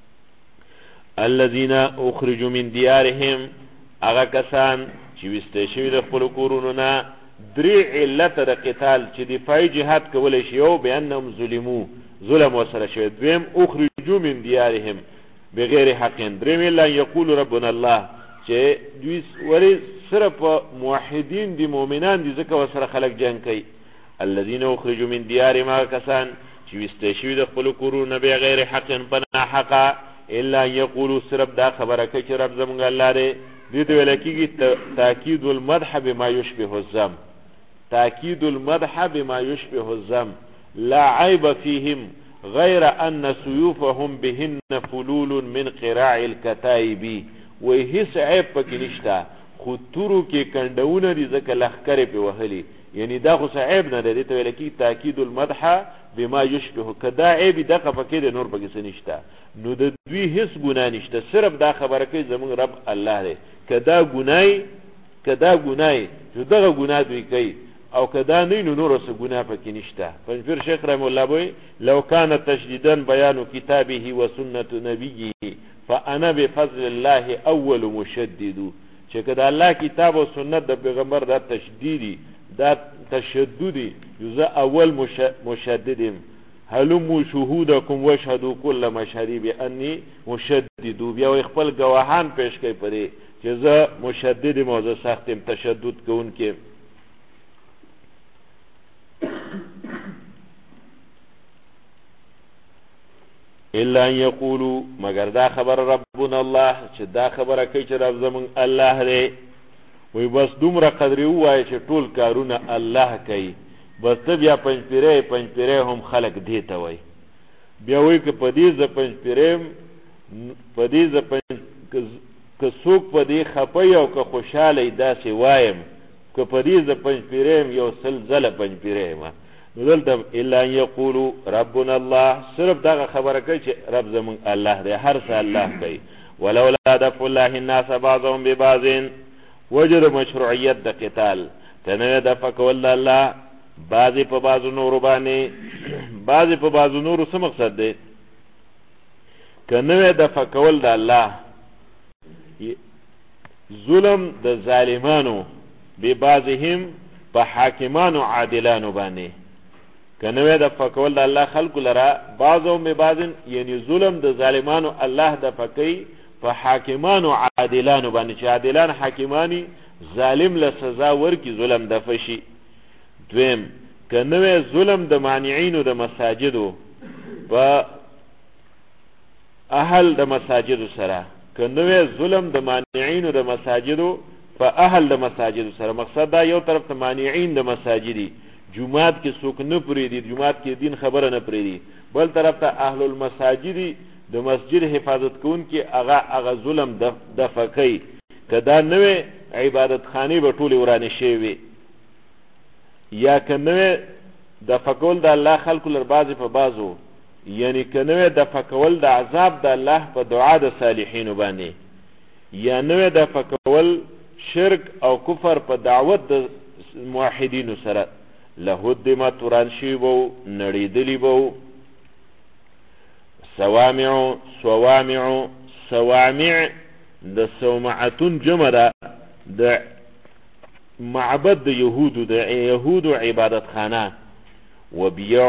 الذين اخرجوا من ديارهم هغه کسان چې وسته شوی د خپل کورونو نه درې علت د قتال چې دفاعي جهاد کولای شي او بانهم ظلمو ظلم وسره شوی دویم اخرجوا من ديارهم بغیر حق دریم لا یقول ربنا الله چې دوی وری صرف موحدین دي مؤمنان دي ځکه وسره خلق جنگ کوي الذين اخرجوا من ديارهم ما کسان چې وسته شوی د خپل کورونو بغیر حق بنا حق الا یقولوا صرف دا خبره کوي چې رب زمونږ الله دی دې ته ویل کېږي تاکید المدح بما يشبه الذم تاکید المدح بما يشبه الذم لا عيب فيهم غير ان سيوفهم بهن فلول من قراع الكتائب وهيڅ عيب پکې نشته خو تورو کې کندونه دي ځکه لخرې په وهلي یعنی دا خو عیب نه دی ته ویل کی تاکید المدح بما يشبه کدا عیب دغه پکې د نور پکې نشته نو د دوی هیڅ ګناه نشته صرف دا خبره کوي زمون رب الله دی کدا ګناي چې دغه ګناه دوی کوي او کدا نه نور څه ګناه پکې نشته پنځیر شیخ رحم الله وی لو کان تشدیدا بیان کتابه و سنت نبیه فانا بفضل الله اول مشدد چې کدا الله کتاب او سنت د پیغمبر د تشدیدی دا تشددی یوزا اول مشددم هلمو شهودکم وشهدو کل مشهدی بانی مشددو بیا خپل گواهان پیش کوي پرې چې زه مشدد موضوع سختم تشدد کوونکې الا ان یقولوا مگر دا خبر ربنا الله چې دا خبره کوي چې رب زمون الله دی وی بس دومره قدری وای چې ټول کارونه الله کوي بس ته بیا پنځپیره هم خلق دیته وای بیا وی که پدې ز که څوک پدې خپي او که خوشاله داسې وایم که پدې ز پنځپیره یو سلزله پنځپیره ما دلته الا ان یقولوا ربنا الله صرف دا خبره کوي چې رب زمون الله دی هر څه الله کوي ولولا دفع الله الناس بعضهم ببعض وجد مشروعیت د قتال کنه د فکول الله بعضی په بعضو نور باندې بعضی په بعضو نور څه مقصد دی کنه د فکول د الله ظلم د ظالمانو بی بعضهم په حاکمانو عادلانو باندې کنوې د فکول د الله خلق لرا بعضهم بی بعضن یعنی ظلم د ظالمانو الله د فکی په حاکمانو عادلانو باندې چې عادلان حاکمانی ظالم له سزا ورکی ظلم د فشي. دویم کنوې ظلم د مانعینو د مساجدو په اهل د مساجدو سره کنوې ظلم د مانعینو د مساجدو په اهل د مساجدو سره مقصد دا یو طرف ته مانعین د مساجدی جمعات کې څوک نه پریدي جمعات کې دین خبره نه پریدي بل طرف ته اهل المساجدی د مسجد حفاظت کون کې هغه ظلم د فقې کدا نوې عبادت خانه به ټول ورانه شي وي یا کنه د فقول د الله خلق لر بعض په بعضو یعنی کنه د فقول د عذاب د الله په دعا د صالحین باندې یا نوې د فقول شرک او کفر په دعوت د موحدین سره لهدمت وران شي وو نړیدلی وو. صوامع د صومعتون جمع ده د معبد د یهودو عبادت خانه و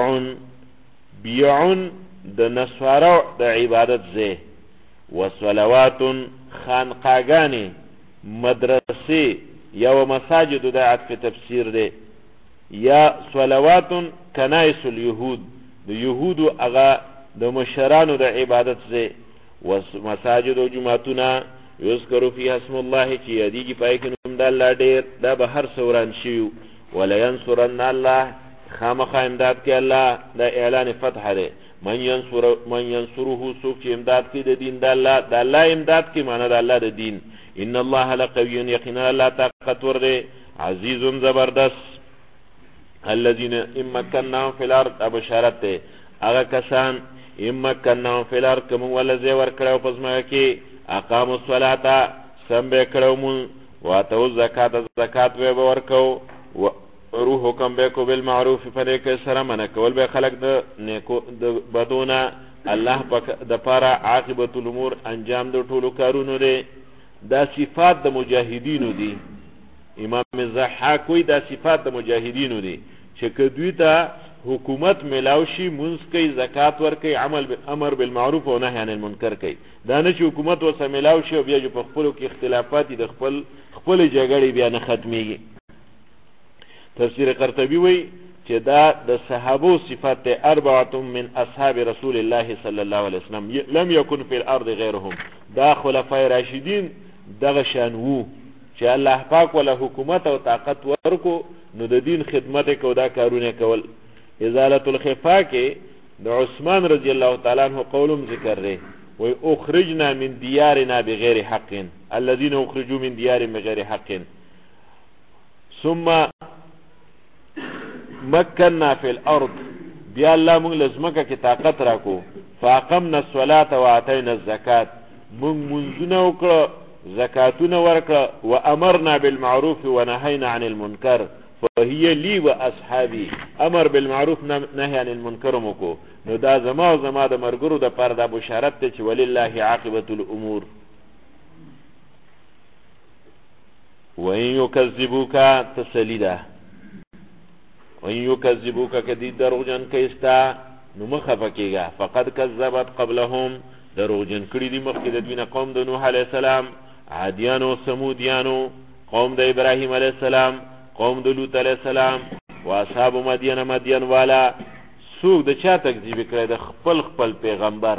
بیعون د نصارو د عبادت زه و صلوات خانقاگانی مدرسه یا مساجد د عطف تفسیر ده یا صلوات کنائس الیهود د یهودو اغا د مشرانو د عبادت زه و مساجد و جمعتنا یذکر فی اسم الله چې یادیږي پای کې نوم د الله ډیر دا به هر سوران شي ولا ينصرن الله خامخ امداد کې الله دا اعلان فتح ده من ينصره سوق چې امداد کې د دین د الله امداد کې معنی د الله د دین ان الله لقوی یقینا الله طاقت ور ده عزیز زبردست. الذين امكنناهم في الارض ابشارت ده هغه کسان امكنناهم في الارض کوم ولزه ور کړو پزما کې اقاموا الصلاه سم به کړو مون واتو زکات به ورکو روح حکم به کو بالمعروف فریق سره من کول به خلق د نیکو د بدونه الله پاک د پاره عاقبت الامور انجام د ټولو کارونو دی. دا صفات د مجاهدینو دي. امام زحاک وی دا صفات د مجاهدینو دي چې کدوی ته حکومت ملاوشي منځ کوي زکات ور کوي امر بالمعروف او نهی عن المنکر کوي دا نه چې حکومت وسه ملاوشي او بیا په خپلو کې اختلافات د خپل جګړې بیا نه ختميږي. تفسیر قرطبی وی چې دا د صحابو صفات ته اربعه من اصحاب رسول الله صلی الله علیه وسلم لم يكن في الارض غيرهم دا خلفای راشدین دغه شان وو چې الله پاک ولا حکومت او طاقت ورکو نو د دین خدمت کو دا کارونه کول. ازاله الخفا کې د عثمان رضی الله تعالی عنہ قولم ذکر لري وی اخرجنا من ديارنا بغیر حق الذين اخرجوا من ديارهم بغیر حق ثم مكننا في الارض بیا الله موږ لزمکه کې طاقت راکو فاقمنا الصلاه واتينا الزکات موږ منځونه وکړه زکاتونه ورکړه وامرنا بالمعروف ونهينا عن المنکر فهي لي واصحابي امر بالمعروف نهي عن المنکر مکو نو دا زما د مرګرو د پر د بشارت ته چې ولله عاقبت الامور. وان يكذبوك تسلیدا وان يكذبوك کدی دروغجن کیستا نو مخفکیگا فقد كذبت قبلهم دروغجن کړي دي مخکې د دوی قوم د نوح علیه السلام عادیانو سمودیانو قوم د ابراهیم علیه السلام قوم د لوط علیه السلام و اصحاب مدین والا سوق د چا تکذیب کړي د خپل پیغمبر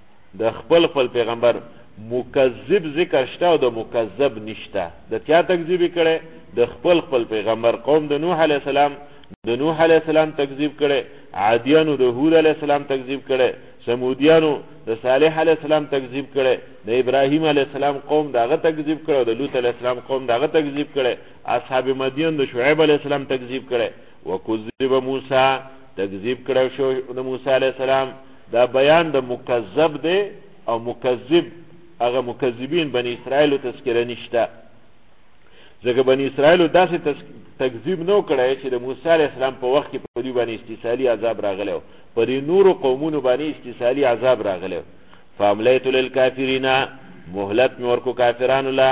مکذب ذکر شته او د مکذب نشته د چا تکذیب کړي د خپل پیغمبر قوم د نوح علیه السلام تکذیب کړي عادیانو د هود علیه السلام تکذیب کړي سمودیانو د صالح علیه السلام تکذیب کړي د ابراهیم علیه السلام قوم داغه تکذیب کړي د لوط علیه السلام قوم داغه تکذیب کړي اصحاب مدین د شعیب علیه السلام تکذیب کړي وکذب موسی تکذیب کړي شو د موسی علیه السلام. دا بیان د مکذب دی او مکذب هغه مکذبین بنی اسرائیل تذکره نشته ځکه بنی اسرائیل داسې تکذیب نو کړی چې د موسی علیه السلام په وخت کې په دوی باندې استثالی عذاب راغلی پر نور قومونو باندې استثالی عذاب راغلی. فاملیت للکافرین مهلت مورکو کافرانو لا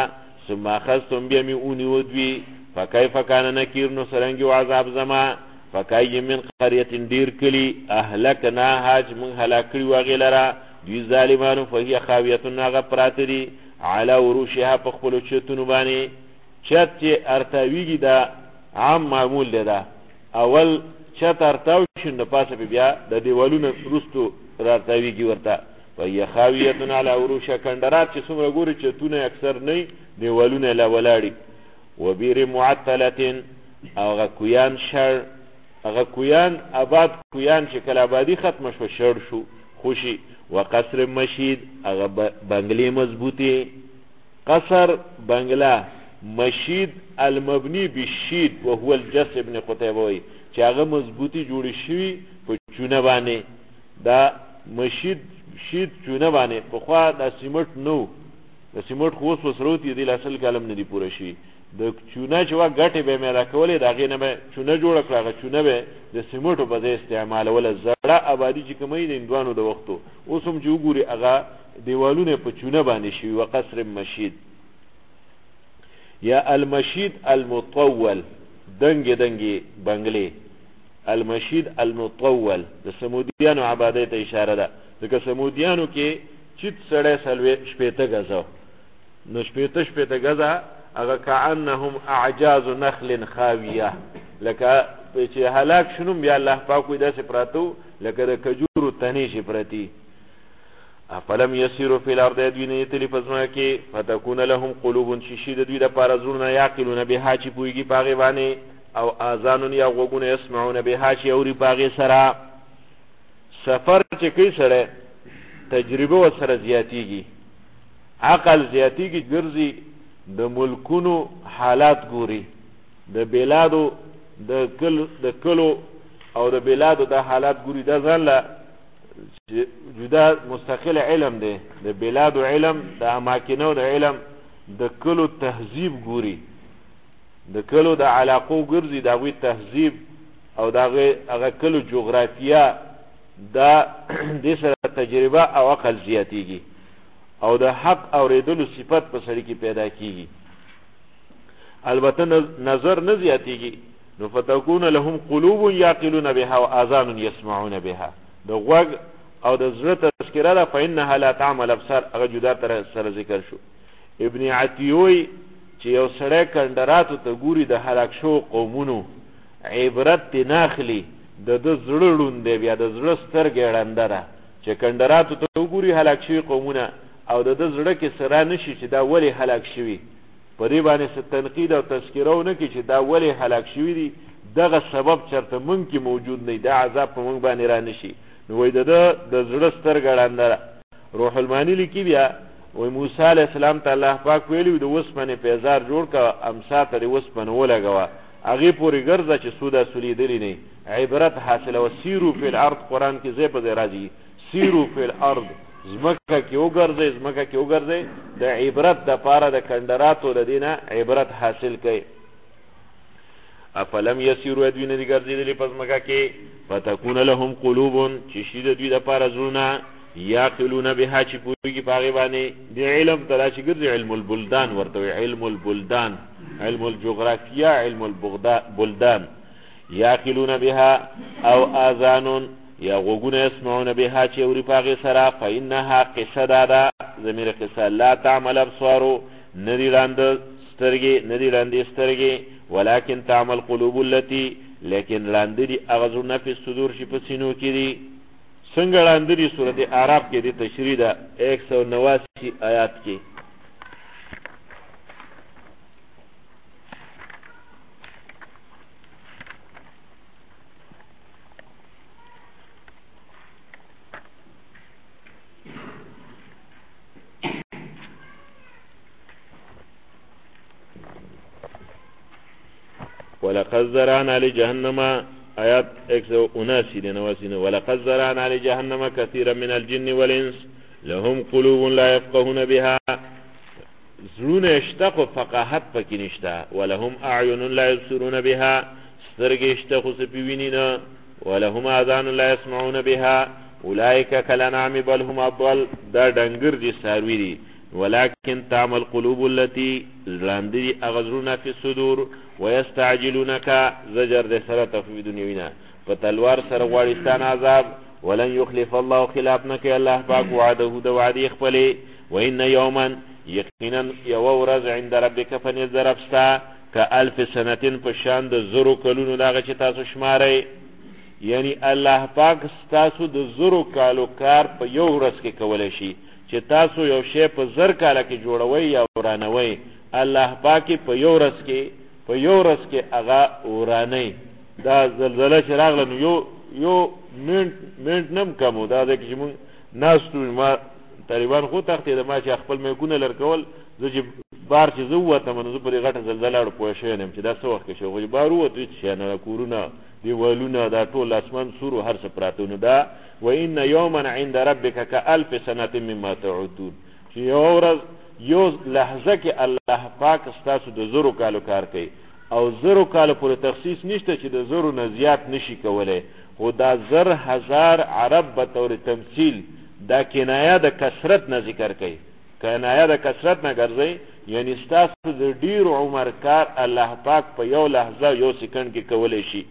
ثم اخذتم بیا می اونیو دوی فکیف کان نکیر نو سرنگی و عذاب زما فکای من قريه دیر کلی اهلکناها چې من هلاکړي وغیلرا دوی ظالمانو فهي خاویه ناغه پراتری علی وروشها په خپل چتونو باندې چت چې ارتاویږي دا عام معمول دی دا اول چت ارتاو شنه پاسه بیا د دیوالونو رستو راتاویږي ورته فهي خاویه علی وروشها کندرات چې څومره ګوري چتونه اکثر نه دیوالونه لا ولاړي وبیر معطله او غکویان شر هغه کویان آباد کویان چې کله آبادی ختم شو شړ شو خوشي وقصر مشید هغه بنگلې مضبوطی قصر بنگلا مشید المبني بالشید وهو الجس ابن قتيبه چې هغه مضبوطی جوړ شوی په چونه باندې دا مشید شید چونه باندې په خوا د سیمټ نو د سیمټ خو اوس وسروتی دی اصل کلم نه دی پوره شي د چونه چې وا غټه به مې راکولې داغه نه به چونه جوړ کړه چونه به د سیمټو په ځای استعمال ول زړه آبادی چې کومې د اندوانو د وختو اوس هم چې وګوري هغه دیوالونه په چونه باندې شي وقصر مشید یا المشید المطول دنګ بنگلې المشید المطول د سمودیانو عبادت ته اشاره ده ځکه سمودیانو کې چت سړی سلوي شپېته غزا نو شپېته غزا هغه کأنهم اعجاز نخل خاویه لکه چې هلاک شنو بیا الله پاک وي داسې پراتو لکه د کجورو تنې شي پرتی افلم يسيروا في الارض دوی تلفزونه کې فتكون لهم قلوب ششید دوی د پاره زړونه یاقلون بها چې پويږي پاغه باندې او اذان یا غوګونه يسمعون بها چې اوري پاغه سره سفر چې کوي سره تجربه و سره زیاتیږي عقل زیاتیږي ګرځي د ملکونو حالات ګوري د بلادو د کلو او د بلادو د حالات ګوري د ځان لا جدا مستقل علم دی د بلادو علم د اماکنو د علم د کلو تهذیب ګوري د کلو د علاقو ګرځي د غوي تهذیب او د هغه کلو جغرافیا دا د سره تجربه او عقل زیاتیږي او د حق اوریدلو صفت په سړي کې پیدا کیږي البته نظر نه زیاتیږي نو فتكون لهم قلوب يعقلون بها واذان يسمعون بها د غوږ او د زړه تذکره ده فإنها لا تعمل ابصار هغه جدا تر سره ذکر شو ابن عتیوی چې یو سړی کندراتو ته ګوري د هلاک شو قومونو عبرت ناخلی د زړه لوند دی بیا د زړه سترګې ړنده ده چې کندراتو ته وګوري هلاک شوي قومونه او د زړه کې سره نشي چې دا ولی هلاک شوي په دې باندې څه تنقید او تذکره ونه کړي چې دا ولی هلاک شوي دي دغه سبب چرته مونږ کې موجود نه دا عذاب په مونږ باندې را نشي نو وای د زړه سترګې ړنده روح المانی لیکي بیا وای موسی علیه السلام ته الله پاک ویلي د وسپنې پیزار جوړ کړه امسا ته د وسپنه ولګوه هغې پورې ګرځه چې سودا سولیدلی نه عبرت حاصله و سیرو فی الارض قرآن کې ځای په ځای راځي سیرو فی الارض زمکه کې وګرځئ د عبرت د پاره د کندراتو د دینه عبرت حاصل کړئ افلم یسیرو دوی نه دي ګرځېدلي په زمکه کې فتکون لهم قلوب چې شي د دوی د پاره زړونه یاقلون بها چې پوهېږي په هغې باندې د علم ته دا چې ګرځي علم البلدان ورته وي علم البلدان علم الجغرافیا علم البلدان یاقلون بها او آذان یا غوګونه يسمعون بها چې اوري په هغې سره فإنها قصه ده ضمیر قصه لا تعمل ابصار ندي لاندې سترګې ولكن تعمل قلوب التي لیکن لاندې دي هغه زړونه په صدور شي په سینو کې دي څنګه لاندې دي سورۃ اعراف کې دي تشریح ده 189 آیات کې ولقد زرعنا لجهنم آیات 179 ولقد زرعنا لجهنم كثيرا من الجن والانس لهم قلوب لا يفقهون بها زړونه اشتق فقاهت پکې نشته ولهم اعین لا يبصرون بها سترګې اشتق سپویني نه ولهم اذان لا يسمعون بها اولئك كالانعام بل هم اضل دا ډنګر دي ساروي دي ولكن تعمل قلوب التي زلاندي اغزرنا في الصدور ويستعجلونك زجر دي سره تخفيف دنیوینا فتلوار سره غوارستان عذاب ولن يخلف الله خلافنك الله پاک وعده د وعده خپل وان يوما یقینا یورز عند ربك فنذ ربستا كالف سنتين پشان د زرو کلونو داغه چې تاسو شمارئ یعنی الله پاک تاسو د زرو کالو کار په یو ورځ کې کولای شي چې تاسو یو شی په زر کاله کې جوړوي یا ورانوي الله پاک په یو ورځ کې هغه وراني دا زلزلہ چې راغله نو یو منټ نم کمو دا د چې مونږ ناستو ما طالبان خو تختې د ما چې خپل میکونه لرکول زه چې بار چې زه ووتم نو زه پرې غټه زلزله پوه شوی یم چې دا څه وخت کې شو خو بار ووتو چې نه کورونه دیوالونه دا ټول اسمان سور هر څه پراته نو دا وان یوما عند ربک كالف سنه مما تعدون چې یو ورځ یو لحظه کې الله پاک ستاسو د زرو کالو کار کوي او زرو کالو پر تخصیص نشته چې د زرو نه زیات نشي کولای خو دا زر هزار عرب به طور تمثيل دا کنایه د کثرت نه ذکر کوي کنایه د کثرت نه ګرځي یعنی ستاسو د ډیر عمر کار الله پاک په یو لحظه یو سکند کې کولای شي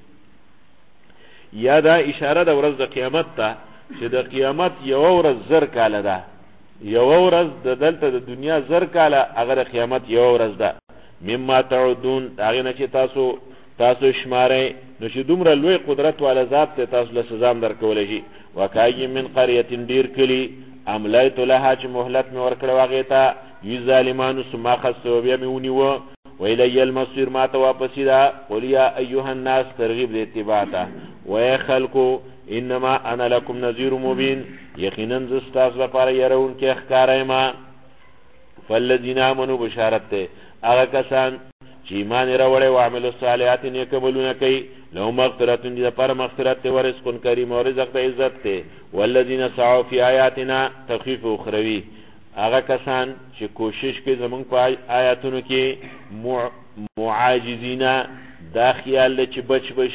یا دا اشاره د ورځ د قیامت ته چې د قیامت یو ورځ زر کاله ده یو ورځ د دلته د دنیا زر کاله هغه د قیامت یو ورځ ده مما تعدون هغه نه چې تاسو شمارئ نو چې دومره لوی قدرت والا ذات ته تاسو له سزا درکولای شي وکای من قريه ډیر کلی عملیت لها چې مهلت مې ورکړه واغې ته یی ظالمانو سما خصو بیا مې ونیو ویلی المصير ما ته واپس دا قل یا ایها الناس ترغیب د اتباع ته و خلقو انما انا لكم نذير مبين یقینا زستاس لپاره يرون کې ښکارای فالذین آمنوا بشارت ته هغه کسان چې ایمان راوړي او عمل الصالحات نیک عملونه کوي لو مغفرت دې لپاره مغفرت ته ورزق کریم او رزق د عزت ته والذین سعوا فی آیاتنا تخفیف اخروی هغه کسان چې کوشش کوي زمونږ په آیاتونو کې معاجزینا دا خیال چې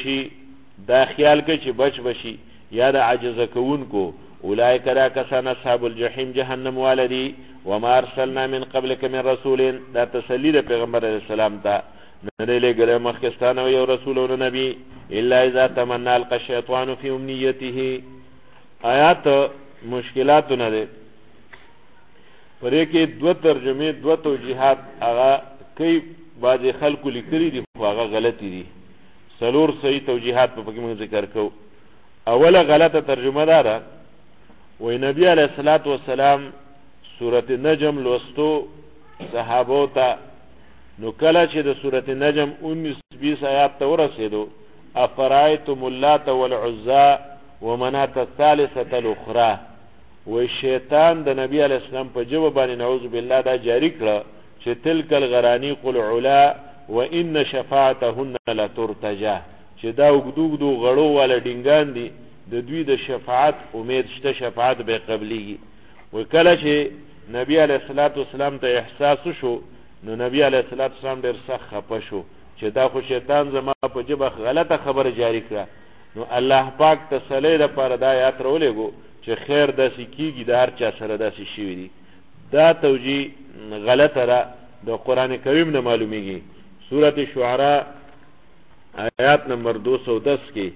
بچ بشي یا د عجز کوونکو اولئک را کسان اصحاب الجحیم جهنم والدی وما ارسلنا من قبلك من رسول دا تسلی د پیغمبر علیہ السلام ته نه لګره مخکستانه یو رسول او نبی الا اذا تمنى القى الشیطان في امنیته آیات مشکلات نه ده پرې کې دو ترجمه دو توجیهات هغه کوي بعض خلکو لیکلي دي خو هغه غلطي دي څلور صحیح توجیهات په کې موږ ذکر کوو اوله غلطه ترجمه ده وای نبی علیہ الصلوۃ والسلام سورۃ النجم لوستو صحابو ته نو کله چې د سورۃ النجم 19-20 آیات ته ورسېدو افرایتم اللات والعزى ومنات الثالثه الاخرى و شیطان د نبی علیہ السلام په جواب باندې نعوذ بالله دا جاری کړ چې تلک الغرانی قل علا وان شفاعتهن لا ترتجى چې دا وګدوګدو غړو والا ډینګان دي د دوی د شفاعت امید شته شفاعت به قبلي وکله چې نبی علیہ الصلوۃ والسلام ته احساس شو نو نبی علیہ الصلوۃ والسلام ډیر سخت خپه شو چې دا خو شیطان زما په جبه غلطه خبره جاری کړه نو الله پاک تسلی لپاره دا آیات راولېګو چې خیر داسې کیږي د هر چا سره داسې شي دي دا توجیه غلطه را د قران کریم نه معلومیږي سورۃ شعراء آیات نمبر 210 کې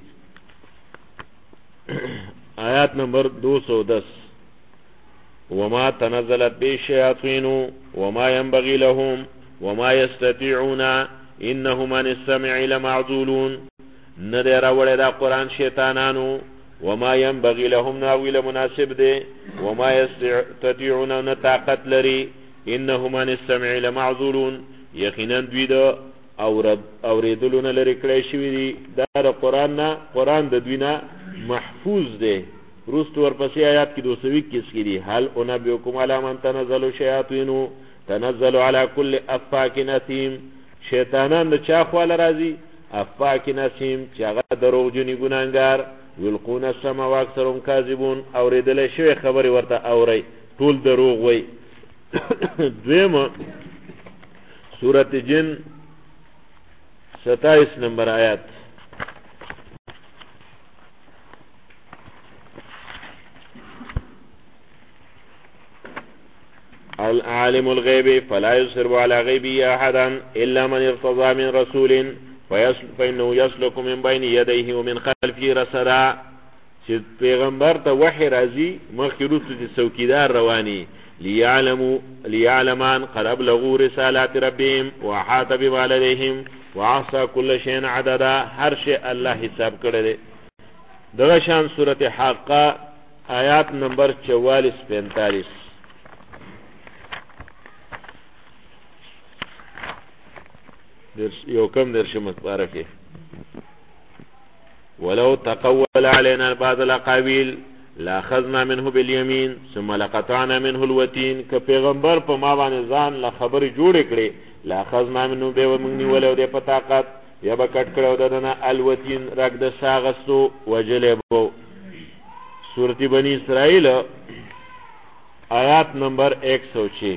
آیات نمبر 210 وما تنزلت به الشياطين وما ينبغي لهم وما يستطيعون انهم عن السمع لمعزولون ندر اول دا قرآن شیطانانو وما ينبغي لهم ناویل مناسب دے وما يستطيعون نطاقت لري انهم عن السمع لمعزولون یقینا دوی دا اوریدلون لري کړی شوی دی دا قرآن د دوی نه محفوظ دی روست ورپسې آیات کې 221 کې دي هل انبئکم علی من تنزل الشیاطین تنزل علی کل افاک نسیم شیطانان د چا خواله راځي افاک نسیم چې هغه دروغجنی ګناهګار یلقون السمع واکثرهم کاذبون اوریدل شوی خبري ورته اوري ټول دروغ وای دویمه سورۃ جن 27 نمبر آیات قل عالم الغيب فلا يصر على غيبه احدا الا من ارتضى من رسول فانه يسلك من بين يديه ومن خلفه رصدا چې پیغمبر ته وحی راځي مخکې وروسته چې څوکیدار رواني ليعلمان قد ابلغوا رسالات ربهم واحاط بما لديهم واحصى كل شيء عددا. هر شی الله حساب کړی دی. دغه شان سورۃ حاقہ آیات نمبر 44-45 یو کم درشمت بارکه ولو تقول علينا بعض الاقاويل لاخذنا منه باليمين ثم لقطعنا منه الوتين. که پیغمبر په ما باندې ځان لا خبر جوړ کړي لاخذنا منه به ومني ولو د پتاقت یا به کټ کړو دنه الوتين رګ د ساغستو وجلبو. سورۃ بنی اسرائیل آیات نمبر 106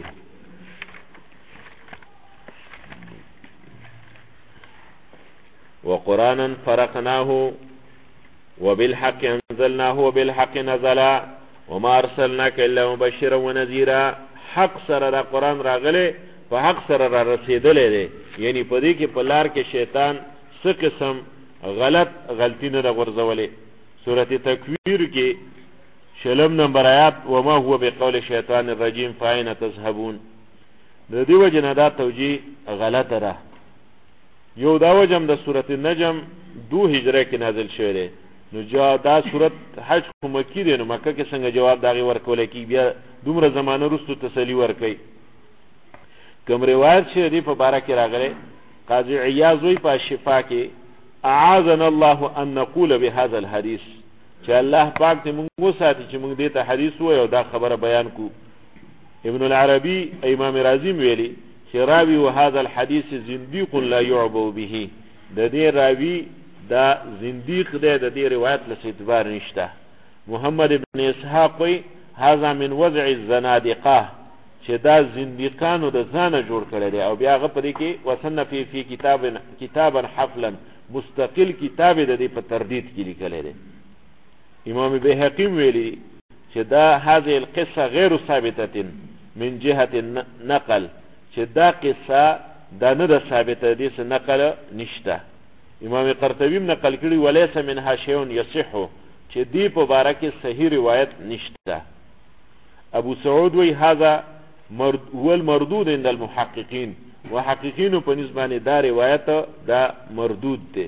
وقرانا فرقناه وبالحق انزلناه وبالحق نزل وما ارسلناك الا مبشرا ونذيرا. حق سره دا قران راغله په حق سره را رسیدلې دی. یعنی په دې کې په لار کې شیطان څه قسم غلطی نه غورځولې. سورۃ تکویر کې شلم نمبر آیات وما هو بقول شیطان الرجیم فاین تذهبون. د دې وجه نه دا توجیه غلطه ده. یو دا وجم د سورۃ النجم 2 هجره کې نازل شوی دی. نو دا سورۃ حج خو مکی دی، نو مکه کې څنګه جواب داغي ورکول کی بیا دومره زمانه وروسته تسلی ورکي. کوم روایت چې دی په باره کې راغلی قاضی عیاض وی په شفا کې اعاذنا الله ان نقول بهذا الحديث چې الله پاک دې موږ وساتي چې موږ دې ته حدیث وایو دا خبره بیان کو. ابن العربی امام رازی ویلي چې راوی وهذا الحديث زنديق لا يعبو به. د دې راوی دا زنديق دی، د دې روایت له اعتبار نشته. محمد ابن اسحاق وی هذا من وضع الزنادقه چې دا زنديقانو د ځانه جوړ کړی دی او بیا هغه پرې کې وصنف فی کتابا حفلا مستقل کتاب د دې په تردید کې لیکلی دی. امام بیهقی ویلي چې دا هذه القصه غیر ثابته من جهه النقل چې دا قصه دا نه ده ثابته دي څه نقل نشته. امام قرطبی نقل کړي وليس منها شيء يصح چې دی په باره کې صحیح روایت نشته. ابو سعود وی هذا هو المردود عند المحققين، محققین په نسبت دا روایت دا مردود دی.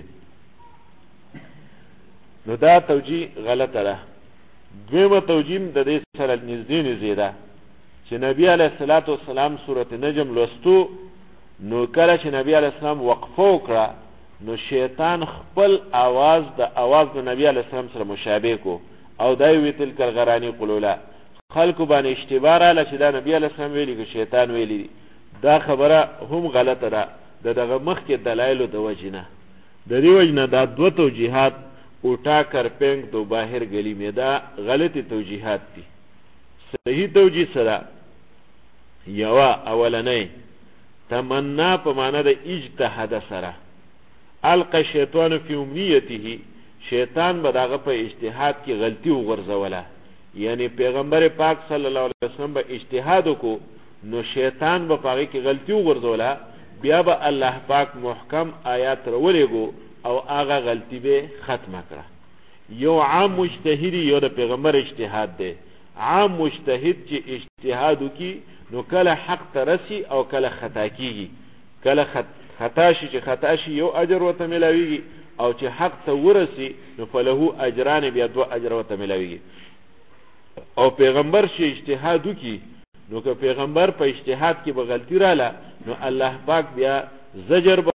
نو دا توجیه غلطه ده. دویمه توجیه د دې سره نږدې ده چې نبی علیه الصلاۃ والسلام سورۃ النجم لوستو نو کله چې نبی علیه السلام وقفه وکړه نو شیطان خپل आवाज د نبی علیه السلام سره مشابه کو او دای وی تل کلغرانی قلولا خلق باندې اشتباه را لشه دا نبی علیه السلام ویلی چې شیطان ویلی. دا خبره هم غلطه ده. دغه مخ کې دلایل د وجنه د دې وجنه دا دوه توجیهات اوټا کرپنګ دو باهر گلی می دا غلطی توجیهات دي. صحیح توجیه سره یوا اولنې تمنا په معنا د اجتهاد سره القى شیطان فی امنیته، شیطان به داغه په اجتهاد کې غلطی وغورځوله. یعنی پیغمبر پاک صلی الله علیه وسلم به اجتهاد کو نو شیطان به پاغي کې غلطی وغورځوله، بیا به الله پاک محکم آیات راولېګو او هغه غلطی به ختمه کړه. یو عام مجتهد یو د پیغمبر اجتهاد دی. عام مجتهد چې اجتهاد وکي نو کله حق ترسي او کله خطا کیږي. کله خطا شي چې خطا شي یو اجر وته ملاويږي او چې حق ته ورسي نو فله اجران بیا دو اجر وته ملاويږي. او پیغمبر شي اجتهاد وکي نو که پیغمبر په اجتهاد کې به غلطی رااله نو الله پاک بیا زجر